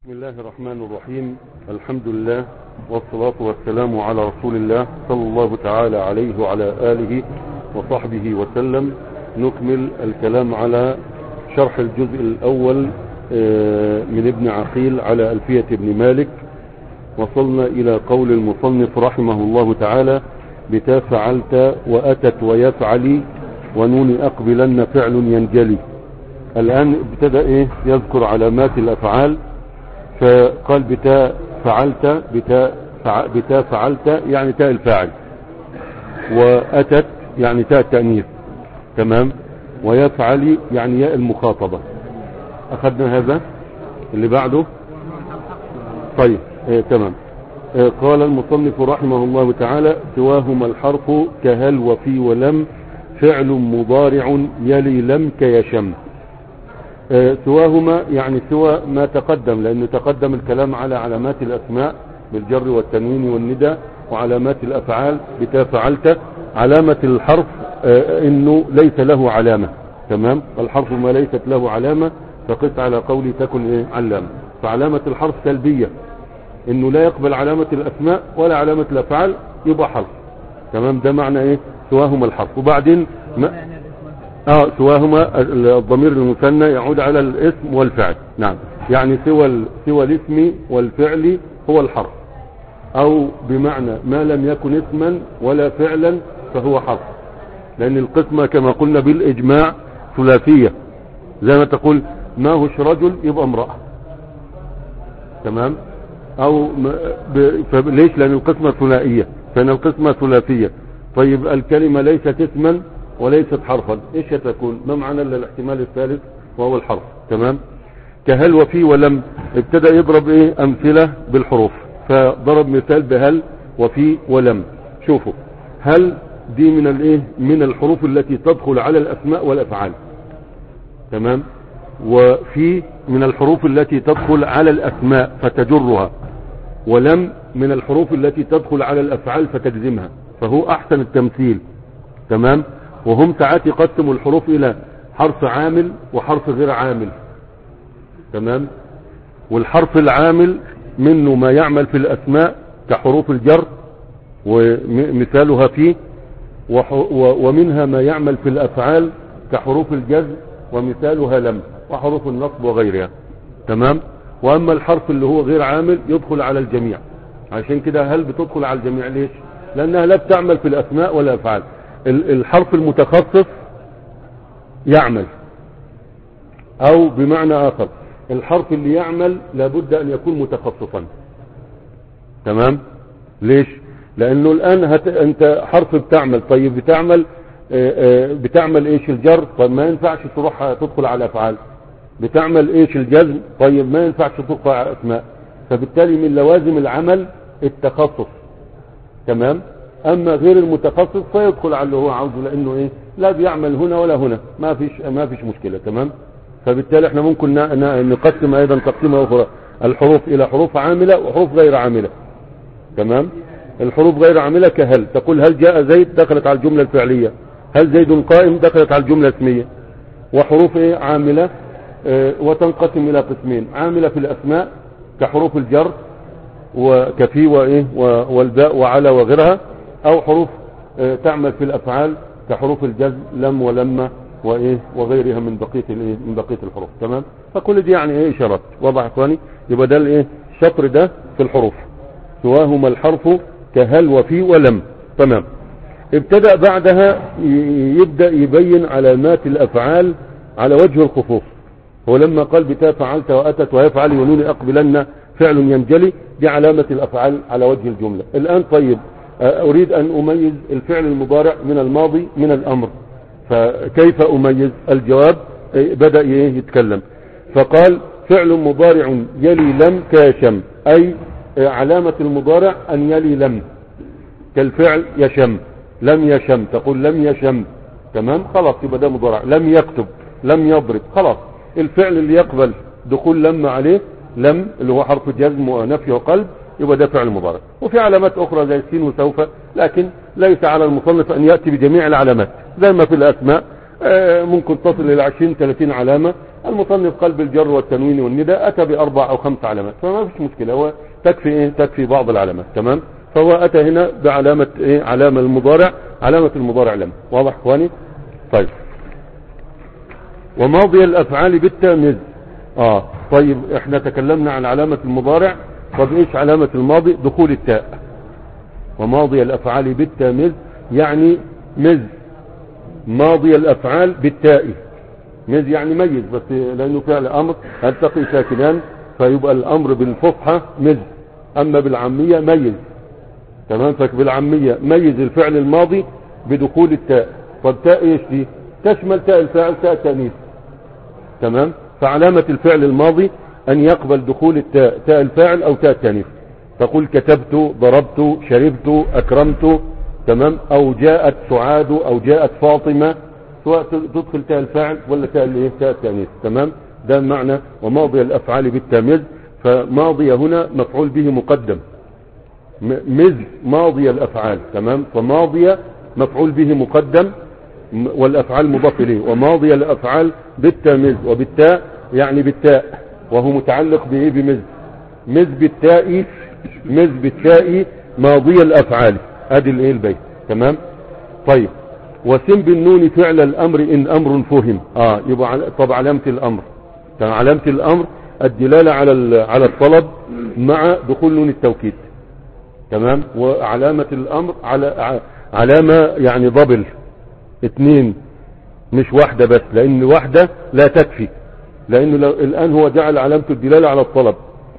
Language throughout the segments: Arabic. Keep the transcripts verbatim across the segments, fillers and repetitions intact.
بسم الله الرحمن الرحيم. الحمد لله والصلاة والسلام على رسول الله صلى الله تعالى عليه وعلى آله وصحبه وسلم. نكمل الكلام على شرح الجزء الأول من ابن عقيل على ألفية ابن مالك. وصلنا إلى قول المصنف رحمه الله تعالى: بتا فعلت وأتت ويفعلي ونون أقبلن فعل ينجلي. الآن ابتدأ إيه يذكر علامات الأفعال، فقال بتاء فعلت بتاء فع... بتاء فعلت يعني تاء الفاعل، وأتت يعني تاء التأنيث، تمام، ويفعل يعني ياء المخاطبة. أخذنا هذا اللي بعده. طيب إيه تمام. إيه قال المصنف رحمه الله تعالى: سواهما الحرف كهل وفي ولم فعل مضارع يلي لم كيشم. اه سواهما يعني سوى ما تقدم، لأنه تقدم الكلام على علامات الأسماء بالجر والتنوين والندى، وعلامات الأفعال بتا فعلت. علامة الحرف اه إنه ليس له علامة، تمام. الحرف ما ليست له علامة فقس على قولي تكن إيه علامة. فعلامة الحرف سلبية، إنه لا يقبل علامة الأسماء ولا علامة الأفعال، يبقى حرف، تمام. ده معنى إيه سواهما الحرف. وبعدين ما اه سواهما الضمير المثنى يعود على الاسم والفعل، نعم، يعني سوى سوى الاسم والفعل هو الحرف، او بمعنى ما لم يكن اسما ولا فعلا فهو حرف، لان القسمة كما قلنا بالاجماع ثلاثية. زي ما تقول ما هوش رجل يبقى امرأة، تمام، او ب... ليش؟ لان القسمة ثنائية، فان القسمة ثلاثية. طيب الكلمة ليست اسما وليست حرفا، ايش تكون؟ ما معنى الا الاحتمال الثالث وهو الحرف، تمام. كهل وفي ولم ابتدأ يضرب ايه امثلة بالحروف، فضرب مثال بهل وفي ولم. شوفوا، هل دي من الايه من الحروف التي تدخل على الاسماء والافعال، تمام، وفي من الحروف التي تدخل على الاسماء فتجرها، ولم من الحروف التي تدخل على الافعال فتجزمها، فهو احسن التمثيل، تمام. وهم ساعات يقسموا الحروف الى حرف عامل وحرف غير عامل، تمام. والحرف العامل منه ما يعمل في الاسماء كحروف الجر ومثالها فيه، ومنها ما يعمل في الافعال كحروف الجزم ومثالها لم، وحروف النصب وغيرها، تمام. واما الحرف اللي هو غير عامل يدخل على الجميع. عشان كده هل بتدخل على الجميع؟ ليش؟ لانها لا بتعمل في الاسماء ولا الافعال. الحرف المتخصص يعمل، او بمعنى اخر الحرف اللي يعمل لابد ان يكون متخصصا، تمام. ليش؟ لانه الان هت... انت حرف بتعمل، طيب بتعمل آآ آآ بتعمل ايش؟ الجر، طيب ما ينفعش تروح تدخل على افعال. بتعمل ايش؟ الجزم، طيب ما ينفعش تدخل على اسماء. فبالتالي من لوازم العمل التخصص، تمام. اما غير المتخصص فيدخل على اللي هو عاوزه، لانه ايه لا بيعمل هنا ولا هنا، ما فيش ما فيش مشكلة، تمام. فبالتالي احنا ممكن نقسم ايضا تقسيمه اخرى الحروف الى حروف عاملة وحروف غير عاملة، تمام. الحروف غير عاملة كهل، تقول هل جاء زيد دخلت على الجملة الفعلية، هل زيد قائم دخلت على الجملة الاسمية. وحروف ايه عاملة اه وتنقسم الى قسمين: عاملة في الاسماء كحروف الجر وكفي وايه والباء وعلى وغيرها، او حروف اه تعمل في الافعال كحروف الجزم لم ولما وايه وغيرها من بقيه الايه من بقيه الحروف، تمام. فكل دي يعني ايه اشارات، واضح اخواني؟ يبقى ده الايه الشطر ده في الحروف. سواهما الحرف كهل وفي ولم، تمام. ابتدأ بعدها يبدأ يبين علامات الافعال على وجه الخصوص. هو لما قال بتا فعلت واتت ويفعل ونون اقبلن فعل ينجلي، دي علامة الافعال على وجه الجملة. الان طيب اريد ان اميز الفعل المضارع من الماضي من الامر، فكيف اميز؟ الجواب بدأ يتكلم، فقال فعل مضارع يلي لم كيشم، اي علامة المضارع ان يلي لم، كالفعل يشم، لم يشم، تقول لم يشم، تمام، خلاص يبقى ده مضارع. لم يكتب، لم يضرب، خلاص الفعل اللي يقبل دخول لم عليه، لم اللي هو حرف جزم ونفي وقلب، يبقى ده فعل مضارع. وفي علامات اخرى زي السين وسوف، لكن ليس على المصنف ان يأتي بجميع العلامات. زي ما في الاسماء ممكن تصل الى عشرين ثلاثين علامة، المصنف قال بالجر والتنوين والنداء، اتى باربع او خمس علامات، فما فيش مشكلة، هو تكفي ايه تكفي بعض العلامات. تمام. فهو اتى هنا بعلامة ايه علامة المضارع، علامة المضارع لم. واضح اخواني؟ طيب. وماضي الافعال بالتمييز. اه طيب احنا تكلمنا عن علامة المضارع، طب ايش علامة الماضي؟ دخول التاء. وماضي الافعال بالتمييز يعني مز ماضي الافعال بالتاء. مز يعني ميز، بس لانه فعل امر التقي ساكنان فيبقى الامر بالفصحى مز، اما بالعامية ميز. تمام. فبالعامية ميز الفعل الماضي بدخول التاء. طب تاء ايش دي؟ تشمل تاء الفاعل تاء التانيث. تمام. فعلامة الفعل الماضي ان يقبل دخول التاء تاء الفاعل او تاء التانيث. تقول كتبت، ضربت، شربت، اكرمت. تمام. او جاءت سعاد او جاءت فاطمة، سواء تدخل تاء الفاعل ولا تاء الايه تاء التانيث. تمام. ده معنى وماضي الافعال بالتمييز. فماضي هنا مفعول به مقدم، مز ماضي الافعال. تمام. فماضي مفعول به مقدم والافعال مضاف اليه، وماضي الافعال بالتمييز وبالتاء يعني بالتاء، وهو متعلق بايه بمز. مز بالتاء، مز بالتاء ماضي الافعال. ادي الايه البيت. تمام. طيب. وسم بالنون فعل الامر ان امر فهم. اه يبقى طب علامة الامر، علامة الامر الدلالة على على الطلب مع دخول نون التوكيد. تمام. وعلامة الامر على علامة يعني ضبل اثنين مش واحدة بس، لان واحدة لا تكفي، لانه لو الان هو جعل علامة الدلالة على الطلب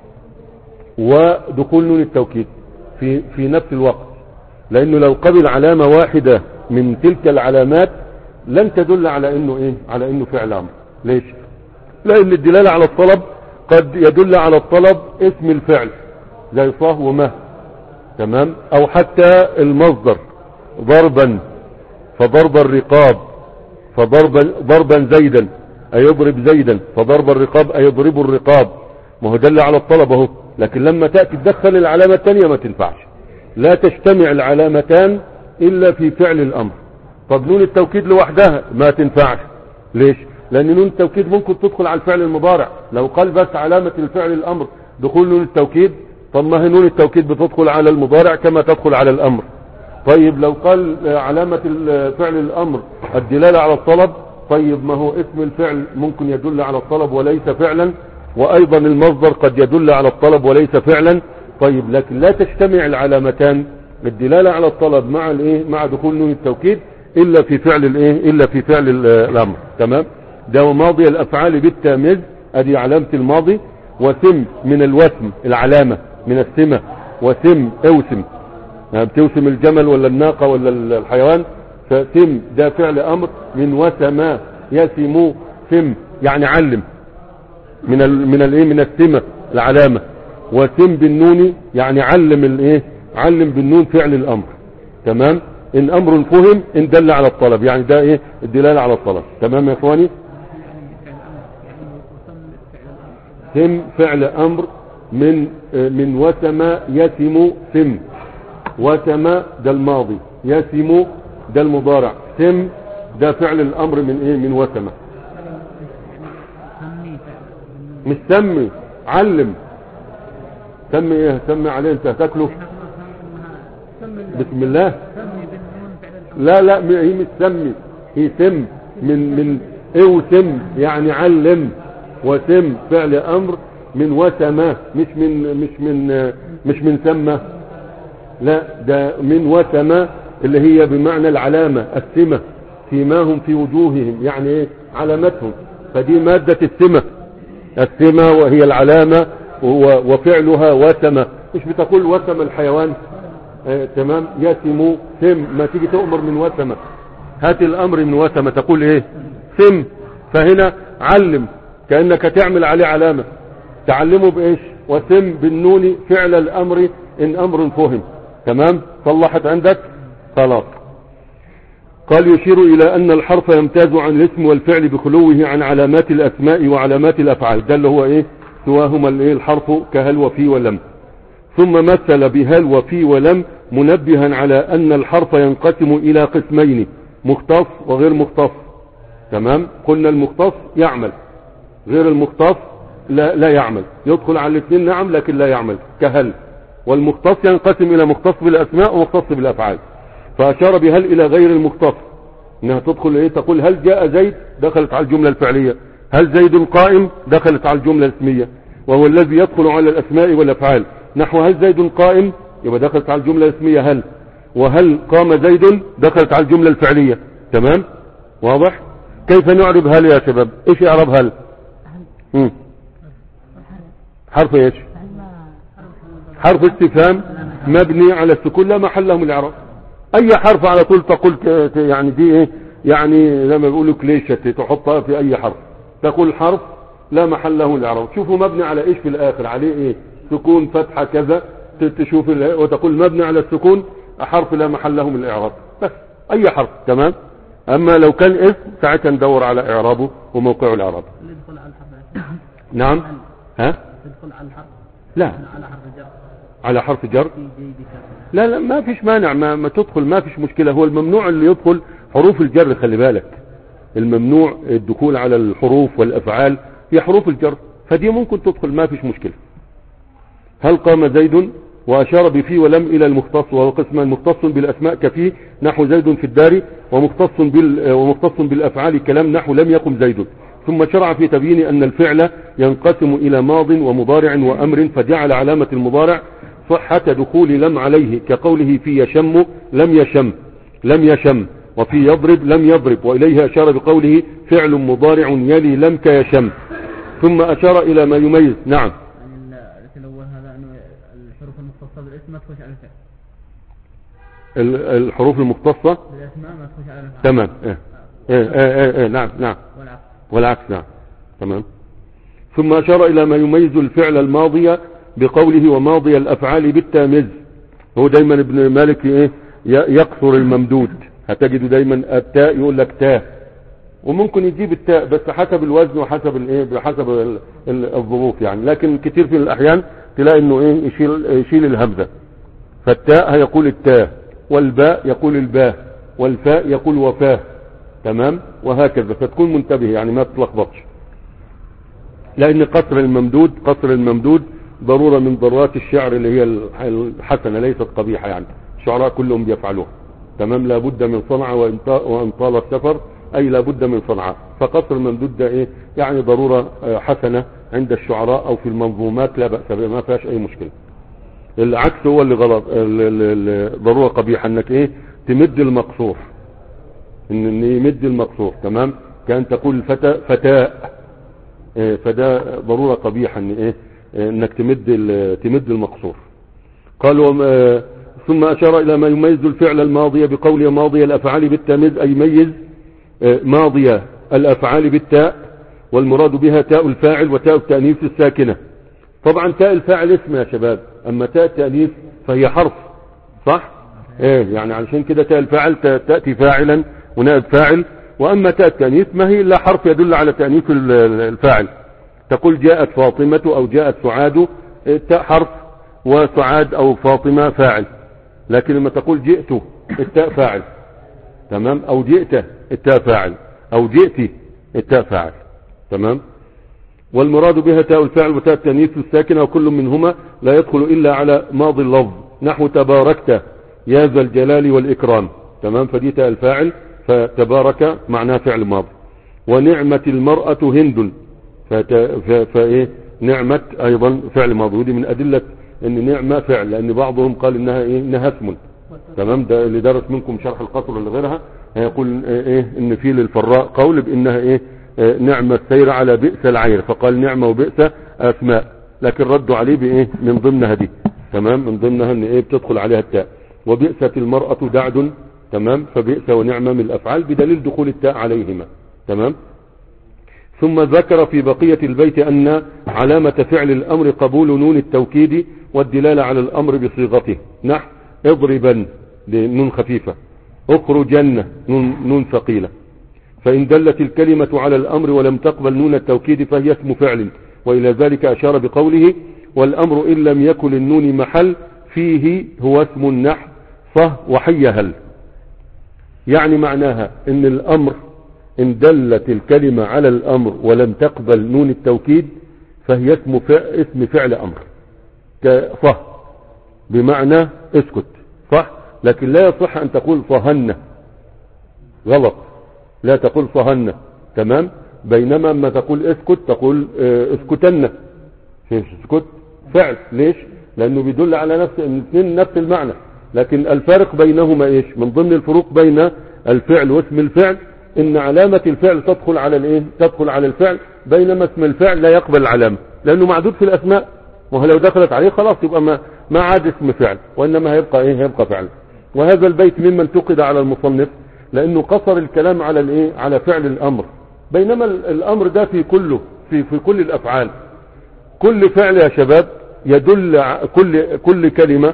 ودخول نون التوكيد في في نفس الوقت، لانه لو قبل علامة واحدة من تلك العلامات لن تدل على انه ايه على انه فعل امر. ليش؟ لان الدلالة على الطلب قد يدل على الطلب اسم الفعل زي صاه ومه. تمام. او حتى المصدر ضربا، فضرب الرقاب، فضربا ضربا زيدا ايضرب زيدا، فضرب الرقاب ايضرب الرقاب، ما هو دل على الطلب اهو. لكن لما تأتي تدخل العلامة الثانية ما تنفعش، لا تجتمع العلامتان الا في فعل الامر. طب نون التوكيد لوحدها ما تنفعش. ليش؟ لان نون التوكيد ممكن تدخل على الفعل المضارع. لو قال بس علامة الفعل الامر دخول نون التوكيد، طب ما هي نون التوكيد بتدخل على المضارع كما تدخل على الامر. طيب لو قال علامة فعل الامر الدلالة على الطلب، طيب ما هو اسم الفعل ممكن يدل على الطلب وليس فعلا، وايضا المصدر قد يدل على الطلب وليس فعلا. طيب لكن لا تجتمع العلامتان الدلالة على الطلب مع الايه مع دخول نون التوكيد الا في فعل الايه الا في فعل الامر. تمام. ده ماضي الافعال بالتمييز، ادي علامة الماضي. وسم من الوسم العلامة من السمة، وسم اوسم يعني بتوسم الجمل ولا الناقة ولا الحيوان، فسم ده فعل امر من وسم يسم سم يعني علم من ال من الايه من السمة العلامة. وسم بالنون يعني علم الايه علم بالنون فعل الامر. تمام. ان امر فهم ان دل على الطلب، يعني ده ايه الدلالة على الطلب. تمام يا اخواني. سم فعل امر من من وسم يسم سم. وسم ده الماضي، يسم ده المضارع، سم ده فعل الامر من ايه من وسم. مش سمي علم. سمي ايه سمي عليه انت هتاكله بسم الله. لا لا هي مش سمي، هي سم من من ايه وسم يعني علم. وسم فعل امر من وسم، مش من مش من مش من سمى، لا ده من وسم اللي هي بمعنى العلامة السمة، سيماهم في وجوههم يعني ايه علامتهم. فدي مادة السمة، السمة وهي العلامة وفعلها وسم. مش بتقول وسم الحيوان. آه تمام. يسم سم، ما تيجي تؤمر من وسم هات الامر من وسم تقول ايه سم. فهنا علم كأنك تعمل عليه علامة، تعلمه بايش؟ وسم بالنون فعل الامر ان امر فهم. تمام. صلحت عندك خلاص. قال يشير الى ان الحرف يمتاز عن الاسم والفعل بخلوه عن علامات الاسماء وعلامات الافعال. ده اللي هو ايه سواهما الايه الحرف كهل وفي ولم. ثم مثل بهل وفي ولم منبها على ان الحرف ينقسم الى قسمين، مختص وغير مختص. تمام. قلنا المختص يعمل غير المختص لا, لا يعمل. يدخل على الاثنين نعم لكن لا يعمل كهل. والمختص ينقسم الى مختص بالاسماء ومختص بالافعال. فاشار بهل الى غير المختص انها تدخل ايه، تقول هل جاء زيد دخلت على الجملة الفعلية، هل زيد قائم دخلت على الجملة الاسمية، وهو الذي يدخل على الاسماء والافعال. نحو هل زيد قائم يبقى دخلت على الجملة الاسمية هل، وهل قام زيد دخلت على الجملة الفعلية. تمام واضح؟ كيف نعرب هل يا شباب؟ ايش اعرب هل؟ مم. حرف ايش؟ حرف استفهام مبني على السكون لا محل له من الاعراب. اي حرف على طول تقول يعني دي ايه، يعني لما بيقولوا كليشة تحطها في اي حرف، تقول حرف لا محل له من الاعراب. شوفوا مبني على ايش في الاخر، عليه ايه، سكون فتحة كذا، تشوف وتقول مبني على السكون حرف لا محل له من الاعراب، بس اي حرف. تمام. اما لو كان اسم ساعتها ندور على اعرابه وموقعه الاعراب. يدخل على الحرف. نعم. ها يدخل على الحرف. لا على حرف جر. على حرف جر. لا لا ما فيش مانع، ما, ما تدخل ما فيش مشكلة. هو الممنوع اللي يدخل حروف الجر، خلي بالك الممنوع الدخول على الحروف والافعال هي حروف الجر، فدي ممكن تدخل ما فيش مشكلة. هل قام زيد واشار بفي ولم الى المختص، وهو قسمان مختص بالاسماء كفي نحو زيد في الدار، ومختص بال ومختص بالافعال كلام نحو لم يقم زيد. ثم شرع في تبيين ان الفعل ينقسم الى ماض ومضارع وامر، فجعل علامة المضارع صحة دخول لم عليه، كقوله في يشم لم يشم لم يشم، وفي يضرب لم يضرب، وإليه أشار بقوله فعل مضارع يلي لم كيشم. ثم أشار إلى ما يميز. نعم. يعني الأول هذا أنه الحروف المختصة بالاسم ما تخش على الفعل. الحروف المختصة بالاسماء ما تخش على الفعل. تمام. إيه. إيه إيه إيه نعم نعم. والعكس. والعكس نعم. تمام. ثم أشار إلى ما يميز الفعل الماضي بقوله وماضي الأفعال بالتاميز. هو دايما ابن مالك ايه يقصر الممدود، هتجد دايما التاء يقول لك تاء، وممكن يجيب التاء بس حسب الوزن وحسب الايه بحسب الظروف يعني، لكن كتير في الاحيان تلاقي انه ايه يشيل يشيل الهمزه. فالتاء هيقول التاء، والباء يقول الباء، والفاء يقول وفاه. تمام. وهكذا، فتكون منتبه يعني ما تتلخبطش، لان قصر الممدود قصر الممدود ضرورة من ضرورات الشعر اللي هي الحسنة ليست قبيحة يعني، الشعراء كلهم بيفعلوها. تمام. لابد من صنعة وان طال السفر اي لابد من صنعة. فقصر الممدود ده ايه يعني ضرورة حسنة عند الشعراء او في المنظومات لا بأس بها، ما فيهاش اي مشكلة. العكس هو اللي غلط، ضرورة قبيحة انك ايه تمد المقصور، ان يمد المقصور. تمام. كان تقول فتى فتاء، إيه فده ضرورة قبيحة ان ايه انك تمد تمد المقصور. قالوا ثم اشار الى ما يميز الفعل الماضي بقول ماضي الافعال بالتمييز، اي يميز ماضي الافعال بالتاء، والمراد بها تاء الفاعل وتاء التأنيث الساكنة. طبعا تاء الفاعل اسم يا شباب، اما تاء التأنيث فهي حرف، صح؟ ايه يعني علشان كده تاء الفاعل تأتي فاعلا ونائب فاعل، واما تاء التأنيث ما هي الا حرف يدل على تأنيث الفاعل. تقول جاءت فاطمة او جاءت سعاد، التاء حرف وسعاد او فاطمة فاعل، لكن لما تقول جئت التاء فاعل. تمام. او جئت التاء فاعل، او جئتي التاء فاعل. تمام. والمراد بها تاء الفاعل وتاء التانيث الساكنة، وكل منهما لا يدخل الا على ماضي اللفظ، نحو تباركت يا ذا الجلال والاكرام. تمام. فدي تاء الفاعل، فتبارك معناه فعل ماضي. ونعمة المرأة هند، فايه نعمة ايضا فعل ماضي، ودي من ادلة ان نعمة فعل، لان بعضهم قال انها ايه انها اسم. تمام. ده اللي درس منكم شرح القصر ولا غيرها هيقول ايه ان في للفراء قول بانها ايه نعمة السير على بئس العير، فقال نعمة وبئس اسماء، لكن ردوا عليه بايه من ضمنها دي. تمام. من ضمنها ان ايه بتدخل عليها التاء. وبئسة المرأة دعد. تمام. فبئس ونعمة من الافعال بدليل دخول التاء عليهما. تمام. ثم ذكر في بقية البيت ان علامة فعل الامر قبول نون التوكيد والدلالة على الامر بصيغته، نحو اضربا نون خفيفة، اخرجن نون, نون ثقيلة. فإن دلت الكلمة على الأمر ولم تقبل نون التوكيد فهي اسم فعل، وإلى ذلك أشار بقوله والأمر إن لم يكن للنون محل فيه هو اسم النحو صه وحي هل. يعني معناها إن الأمر إن دلت الكلمة على الأمر ولم تقبل نون التوكيد فهي اسم فعل, اسم فعل أمر صح بمعنى اسكت صح، لكن لا يصح أن تقول صهن، غلط، لا تقول صهن. تمام. بينما ما تقول اسكت تقول اسكتن، اسكت فعل. ليش؟ لأنه بيدل على نفس الاثنين نفس المعنى، لكن الفارق بينهما ايش؟ من ضمن الفروق بين الفعل واسم الفعل ان علامة الفعل تدخل على الايه؟ تدخل على الفعل، بينما اسم الفعل لا يقبل العلامة لانه معدود في الاسماء، وهو لو دخلت عليه خلاص يبقى ما ما عاد اسم فعل، وانما هيبقى ايه؟ هيبقى فعل. وهذا البيت ممن انتقد على المصنف لانه قصر الكلام على الايه؟ على فعل الامر، بينما الامر ده في كله في في كل الافعال. كل فعل يا شباب يدل كل كل كلمة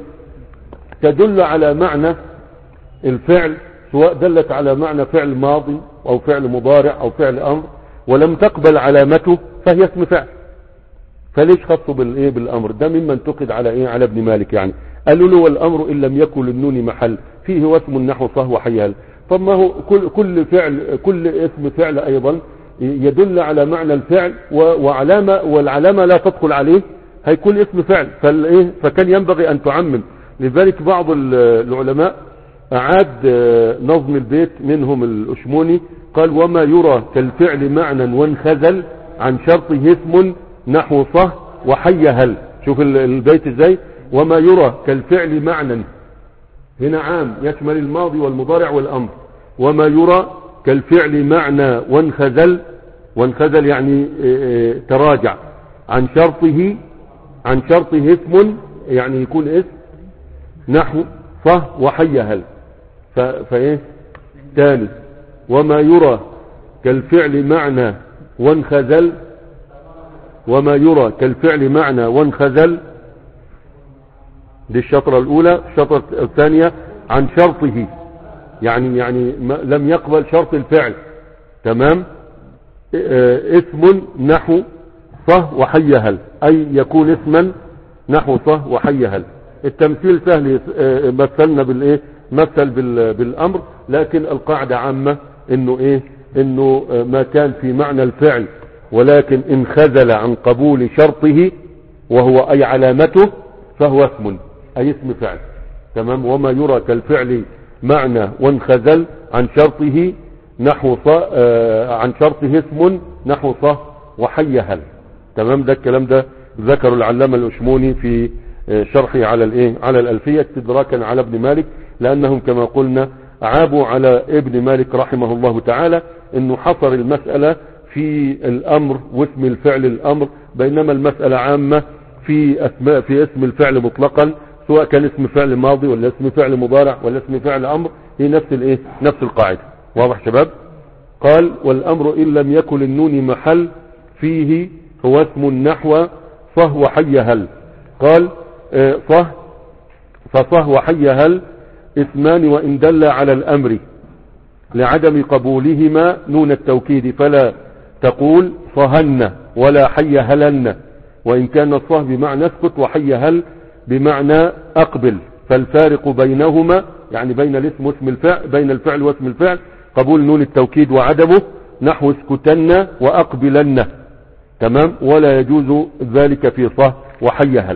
تدل على معنى الفعل، سواء دلت على معنى فعل ماضي او فعل مضارع او فعل امر ولم تقبل علامته فهي اسم فعل. فليش خصوا بالايه؟ بالامر ده مما انتقد على ايه؟ على ابن مالك. يعني قالوا له والامر ان لم يكن للنون محل فيه واسم النحو صهو حيال. طب ما هو كل كل فعل كل اسم فعل ايضا يدل على معنى الفعل وعلامة، والعلامة لا تدخل عليه هيكون اسم فعل. فالايه؟ فكان ينبغي ان تعمم. لذلك بعض العلماء اعاد نظم البيت منهم الاشموني قال وما يرى كالفعل معنى وانخذل عن شرطه اسم نحو صه وحي هل. شوف البيت ازاي؟ وما يرى كالفعل معنى هنا عام يشمل الماضي والمضارع والامر. وما يرى كالفعل معنى وانخذل، وانخذل يعني تراجع عن شرطه، عن شرطه اسم يعني يكون اسم نحو صه وحي هل. فايه تاني؟ وما يرى كالفعل معنى وانخذل، وما يرى كالفعل معنى وانخذل دي الشطرة الاولى. الشطرة الثانية عن شرطه يعني يعني لم يقبل شرط الفعل. تمام. اسم نحو صه وحي هل، اي يكون اسما نحو صه وحي هل. التمثيل سهل، مثلنا بالايه؟ مثل بالامر، لكن القاعدة عامة انه ايه؟ انه ما كان في معنى الفعل ولكن انخذل عن قبول شرطه وهو اي علامته فهو اسم اي اسم فعل. تمام. وما يرى كالفعل معنى وانخذل عن شرطه نحو ص آه عن شرطه اسم نحو صه وحي هل. تمام. ده الكلام ده ذكر العلامة الاشموني في آه شرحه على الايه؟ على الالفية استدراكا على ابن مالك، لانهم كما قلنا عابوا على ابن مالك رحمه الله تعالى انه حصر المسألة في الامر واسم الفعل الامر، بينما المسألة عامة في اسماء في اسم الفعل مطلقا، سواء كان اسم فعل ماضي ولا اسم فعل مضارع ولا اسم فعل امر، هي نفس الايه؟ نفس القاعدة. واضح شباب؟ قال والامر ان لم يكن النون محل فيه هو اسم نحو صه وحي هل. قال اه صه فصه وحي هل اسمان وان دل على الامر لعدم قبولهما نون التوكيد فلا تقول صهن ولا حي هلن، وان كان الصه بمعنى اسكت وحي هل بمعنى اقبل. فالفارق بينهما يعني بين الاسم واسم الفعل، بين الفعل واسم الفعل قبول نون التوكيد وعدمه نحو اسكتن واقبلن. تمام. ولا يجوز ذلك في صه وحي هل.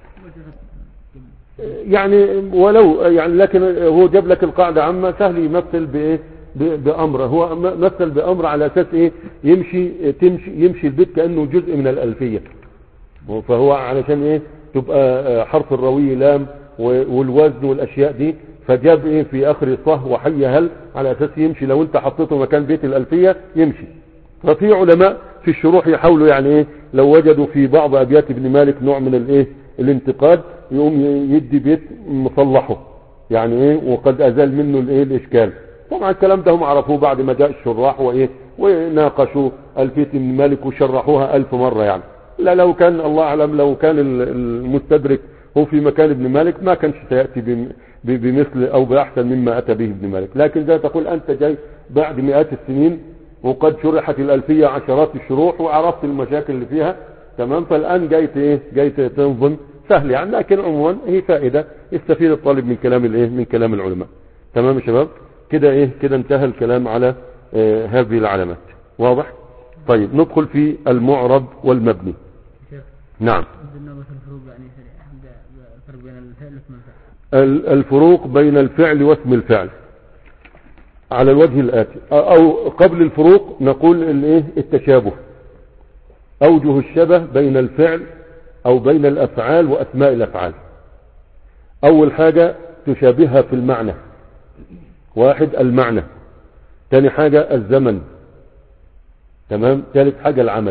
يعني ولو يعني لكن هو جاب لك القاعدة عامة سهل يمثل بايه؟ بامر. هو مثل بامر على اساس ايه؟ يمشي تمشي يمشي البيت كأنه جزء من الالفية، فهو علشان ايه؟ تبقى حرف الروي لام والوزن والاشياء دي، فجاب ايه في اخر صه وحي هل على اساس يمشي لو انت حطيته مكان بيت الالفية يمشي. ففي علماء في الشروح يحاولوا يعني ايه لو وجدوا في بعض ابيات ابن مالك نوع من الايه؟ الانتقاد، يقوم يدي بيت مصلحه يعني ايه وقد ازال منه الايه؟ الاشكال. طبعا الكلام ده هم عرفوه بعد ما جاء الشراح وايه وناقشوا الفية ابن مالك وشرحوها الف مرة يعني. لا لو كان الله اعلم لو كان المستدرك هو في مكان ابن مالك ما كانش سيأتي بمثل او باحسن مما اتى به ابن مالك. لكن زي تقول انت جاي بعد مئات السنين وقد شرحت الالفية عشرات الشروح وعرفت المشاكل اللي فيها. تمام. فالان جايت ايه؟ جايت تنظم سهل يعني، لكن عموما هي فائدة يستفيد الطالب من كلام الايه؟ من كلام العلماء. تمام يا شباب؟ كده ايه؟ كده انتهى الكلام على آه هذه العلامات. واضح؟ طيب ندخل في المعرب والمبني. شيخ نعم. بدنا بس الفروق يعني الفرق بين الفعل واسم الفعل. الفروق بين الفعل واسم الفعل على الوجه الآتي، او قبل الفروق نقول الايه التشابه، اوجه الشبه بين الفعل او بين الافعال واسماء الافعال. اول حاجة تشابهها في المعنى، واحد المعنى، تاني حاجة الزمن، تمام، ثالث حاجة العمل.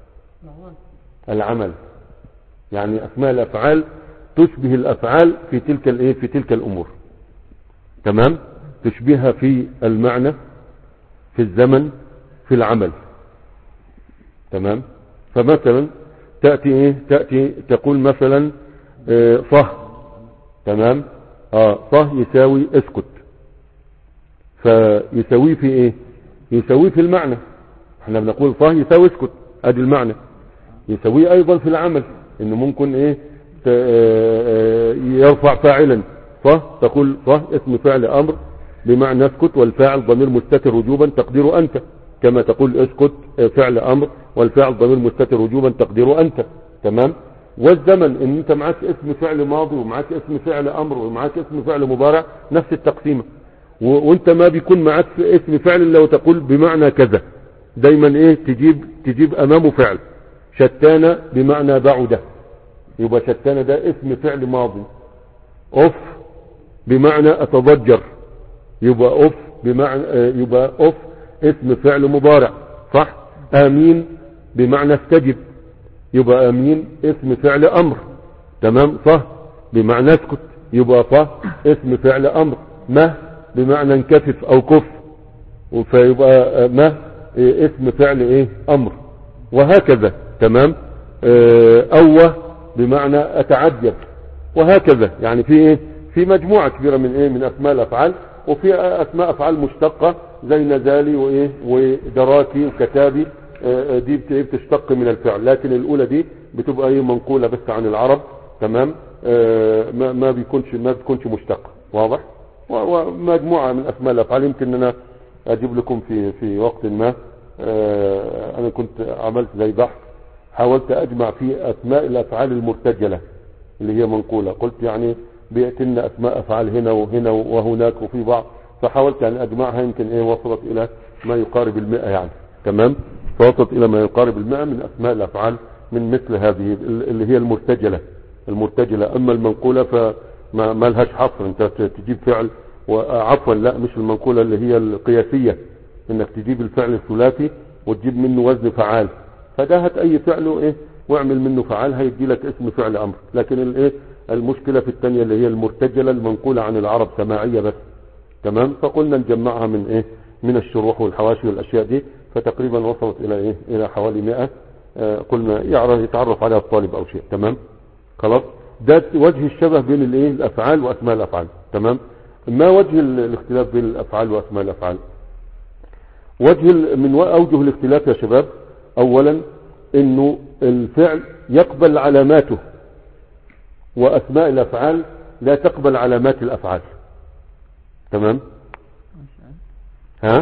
العمل يعني اسماء الافعال تشبه الافعال في تلك الايه في تلك الامور، تمام، تشبهها في المعنى، في الزمن، في العمل، تمام. فمثلا تأتي ايه تأتي تقول مثلا اه صه، تمام، اه صه يساوي اسكت، فيساويه في ايه؟ يساويه في المعنى، احنا بنقول صه يساوي اسكت، ادي المعنى. يساويه ايضا في العمل، انه ممكن ايه يرفع فاعلا، صه تقول صه اسم فعل امر بمعنى اسكت، والفاعل ضمير مستتر وجوبا تقديره انت، كما تقول اسكت فعل امر والفاعل ضمير مستتر وجوبا تقديره انت، تمام. والزمن ان انت معاك اسم فعل ماضي ومعاك اسم فعل امر ومعاك اسم فعل مضارع، نفس التقسيمه. وانت ما بيكون معاك اسم فعل لو تقول بمعنى كذا، دايما ايه تجيب تجيب امامه فعل. شتان بمعنى بعده، يبقى شتان ده اسم فعل ماضي. اوف بمعنى اتضجر، يبقى اوف بمعنى يبقى اوف اسم فعل مضارع، صح. امين بمعنى استجب، يبقى امين اسم فعل امر، تمام، صح، بمعنى اسكت، يبقى صح اسم فعل امر. ما بمعنى انكفف او كف، فيبقى ما اسم فعل ايه امر، وهكذا، تمام. اوه بمعنى اتعجب، وهكذا. يعني في ايه في مجموعة كبيرة من ايه من اسماء الافعال، وفي اسماء افعال مشتقة زي نزالي وايه ودراكي وكتابي، دي بتشتق من الفعل، لكن الاولى دي بتبقى ايه منقولة بس عن العرب، تمام. ما بيكونش ما بتكونش مشتقة. واضح؟ ومجموعة من اسماء الافعال يمكن انا اجيب لكم في في وقت ما. انا كنت عملت زي بحث، حاولت اجمع في اسماء الافعال المرتجلة اللي هي منقولة، قلت يعني بيأتينا اسماء افعال هنا وهنا وهناك وفي بعض، فحاولت يعني اجمعها، يمكن ايه وصلت الى ما يقارب المئة يعني، تمام. فوصلت الى ما يقارب المئة من اسماء الافعال من مثل هذه اللي هي المرتجلة المرتجلة اما المنقولة فما ما لهاش حصر، انت تجيب فعل، وعفوا لا مش المنقولة اللي هي القياسية، انك تجيب الفعل الثلاثي وتجيب منه وزن فعال، فده هات اي فعل ايه واعمل منه فعال هيدي لك اسم فعل امر. لكن الايه المشكلة في الثانية اللي هي المرتجلة المنقولة عن العرب سماعية بس، تمام. فقلنا نجمعها من ايه من الشروح والحواشي والاشياء دي، فتقريبا وصلت الى ايه الى حوالي مئة. آه قلنا يعرف يتعرف عليها الطالب او شيء، تمام. خلاص، ده وجه الشبه بين الايه الافعال واسماء الافعال، تمام. ما وجه الاختلاف بين الافعال واسماء الافعال؟ وجه من اوجه الاختلاف يا شباب، اولا انه الفعل يقبل علاماته، واسماء الافعال لا تقبل علامات الافعال، تمام. ها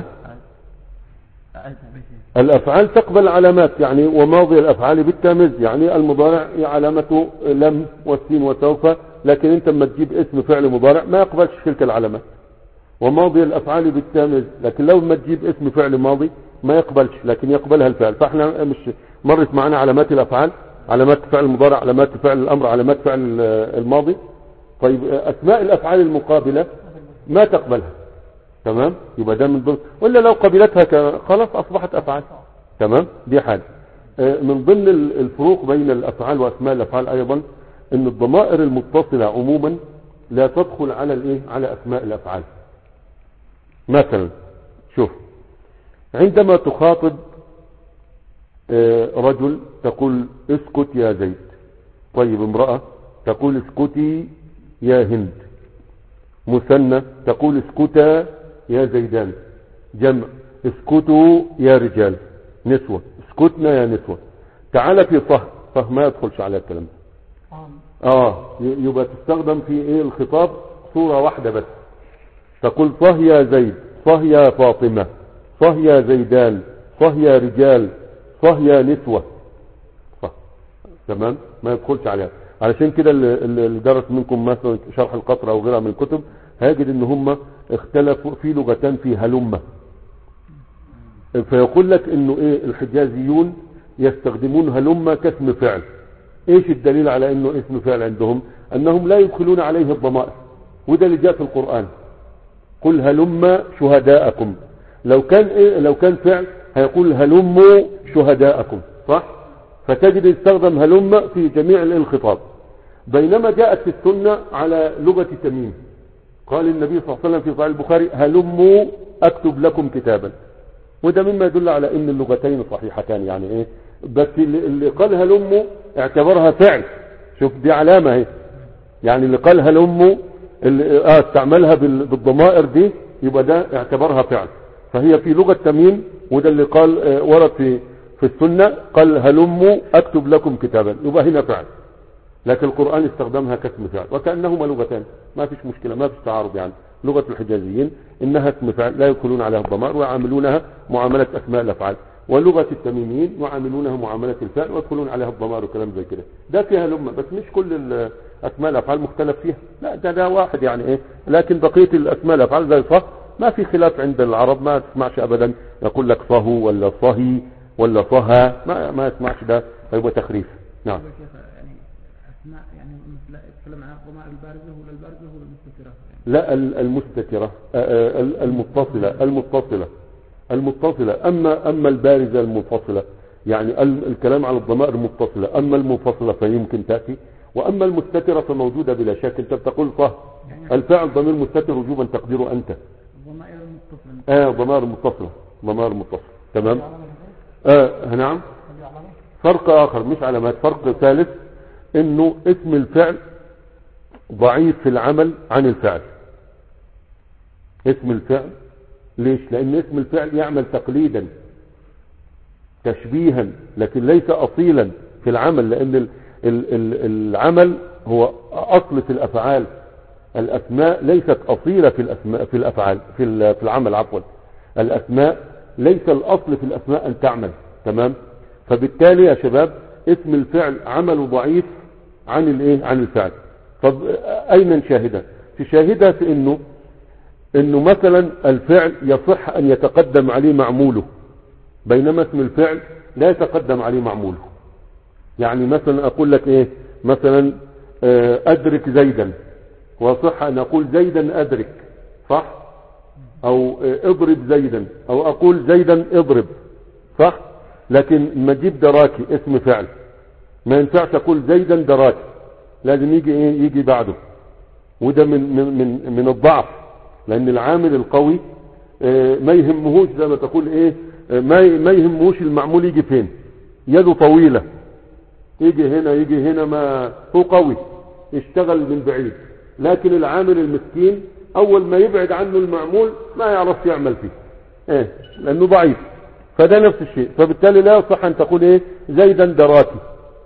الافعال تقبل علامات، يعني وماضي الافعال بالتمييز، يعني المضارع علامته لم والسين وسوف، لكن انت لما تجيب اسم فعل مضارع ما يقبلش تلك العلامات. وماضي الافعال بالتمييز، لكن لو ما تجيب اسم فعل ماضي ما يقبلش، لكن يقبلها الفعل. فاحنا مش مرت معنا علامات الافعال، علامات فعل المضارع، علامات فعل الامر، علامات فعل الماضي. طيب اسماء الافعال المقابلة ما تقبلها، تمام. يبقى ده من ضمن، ولا لو قبلتها خلاص اصبحت افعال، تمام. دي حاجة من ضمن الفروق بين الافعال واسماء الافعال ايضا، ان الضمائر المتصلة عموما لا تدخل على الايه على اسماء الافعال. مثلا شوف، عندما تخاطب رجل تقول اسكت يا زيد، طيب امرأة تقول اسكتي يا هند، مثنى تقول اسكتا يا زيدان، جمع اسكتوا يا رجال، نسوة اسكتنا يا نسوة. تعال في صه، صه ما يدخلش على الكلام ده. اه يبقى تستخدم في ايه الخطاب صورة واحدة بس، تقول صه يا زيد، صه يا فاطمة، صه يا زيدان، صه يا رجال، صه يا نسوة، صه. تمام، ما يدخلش عليها. علشان كده اللي درس منكم مثلا شرح القطر او غيرها من الكتب هيجد ان هم اختلفوا في لغتان في هلمة، فيقول لك انه ايه الحجازيون يستخدمون هلمة كاسم فعل. ايش الدليل على انه اسم فعل عندهم؟ انهم لا يدخلون عليه الضمائر، وده اللي جاء في القرآن، قل هلم شهداءكم. لو كان إيه لو كان فعل هيقول هلموا شهداءكم، صح؟ فتجد يستخدم هلم في جميع الخطاب. بينما جاءت في السنة على لغة تميم، قال النبي صلى الله عليه وسلم في صحيح البخاري هلموا اكتب لكم كتابا، وده مما يدل على ان اللغتين صحيحتان. يعني ايه؟ بس اللي قال هلموا اعتبرها فعل، شوف دي علامة اهي، يعني اللي قال هلموا اللي اه استعملها بالضمائر دي يبقى ده اعتبرها فعل، فهي في لغة تميم. وده اللي قال اه ورد في في السنة، قال هلموا اكتب لكم كتابا، يبقى هنا فعل. لكن القرآن استخدمها كاسم فعل، وكأنهما لغتان، ما فيش مشكلة، ما فيش تعارض. يعني لغة الحجازيين انها اسم فعل لا يدخلون عليها الضمائر ويعاملونها معاملة اسماء الافعال، ولغة التميميين يعاملونها معاملة الفعل ويدخلون عليها الضمائر وكلام زي كده. ده فيها لمة، بس مش كل اسماء الافعال مختلف فيها، لا ده ده واحد يعني ايه. لكن بقية الاسماء الافعال زي صه ما في خلاف عند العرب، ما تسمعش ابدا يقول لك صهو ولا صهي ولا صها، ما ما تسمعش، ده هيبقى تخريف. نعم. يعني اسماء يعني مثل يتكلم عن الضمائر البارزة ولا البارزة ولا المستترة؟ لا المستترة، المتصلة المتصلة المتصلة. أما أما البارزة المنفصلة، يعني الكلام على الضمائر المتصلة. أما المنفصلة فيمكن تأتي، وأما المستترة فموجودة بلا شك. أنت بتقول صح، الفاعل ضمير مستتر وجوبا تقديره أنت. الضمائر المتصلة. آه ضمائر متصلة، ضمائر متصلة. تمام. آه نعم. فرق آخر مش علامات، فرق ثالث، إنه اسم الفعل ضعيف في العمل عن الفعل. اسم الفعل ليش؟ لأن اسم الفعل يعمل تقليدا تشبيها، لكن ليس أصيلا في العمل، لأن ال ال ال العمل هو أصل في الأفعال. الأسماء ليست أصيلة في الأسماء في الأفعال في في العمل عفوا. الأسماء ليس الأصل في الأسماء أن تعمل. تمام. فبالتالي يا شباب اسم الفعل عمله ضعيف عن الايه عن الفعل. طب أين نشاهدها؟ تشاهدها في إنه انه مثلا الفعل يصح ان يتقدم عليه معموله، بينما اسم الفعل لا يتقدم عليه معموله. يعني مثلا اقول لك ايه، مثلا ادرك زيدا، وصح ان اقول زيدا ادرك، صح؟ او اضرب زيدا، او اقول زيدا اضرب، صح؟ لكن ما اجيب دراكي اسم فعل ما ينفعش اقول زيدا دراكي، لازم يجي ايه يجي بعده. وده من من من, من الضعف، لان العامل القوي ما يهمهوش زي ما تقول ايه، ما ما يهمهوش المعمول يجي فين، يده طويلة يجي هنا يجي هنا، ما هو قوي يشتغل من بعيد. لكن العامل المسكين اول ما يبعد عنه المعمول ما يعرف يعمل فيه ايه، لانه ضعيف. فده نفس الشيء. فبالتالي لا يصح ان تقول ايه زيدا دراكي،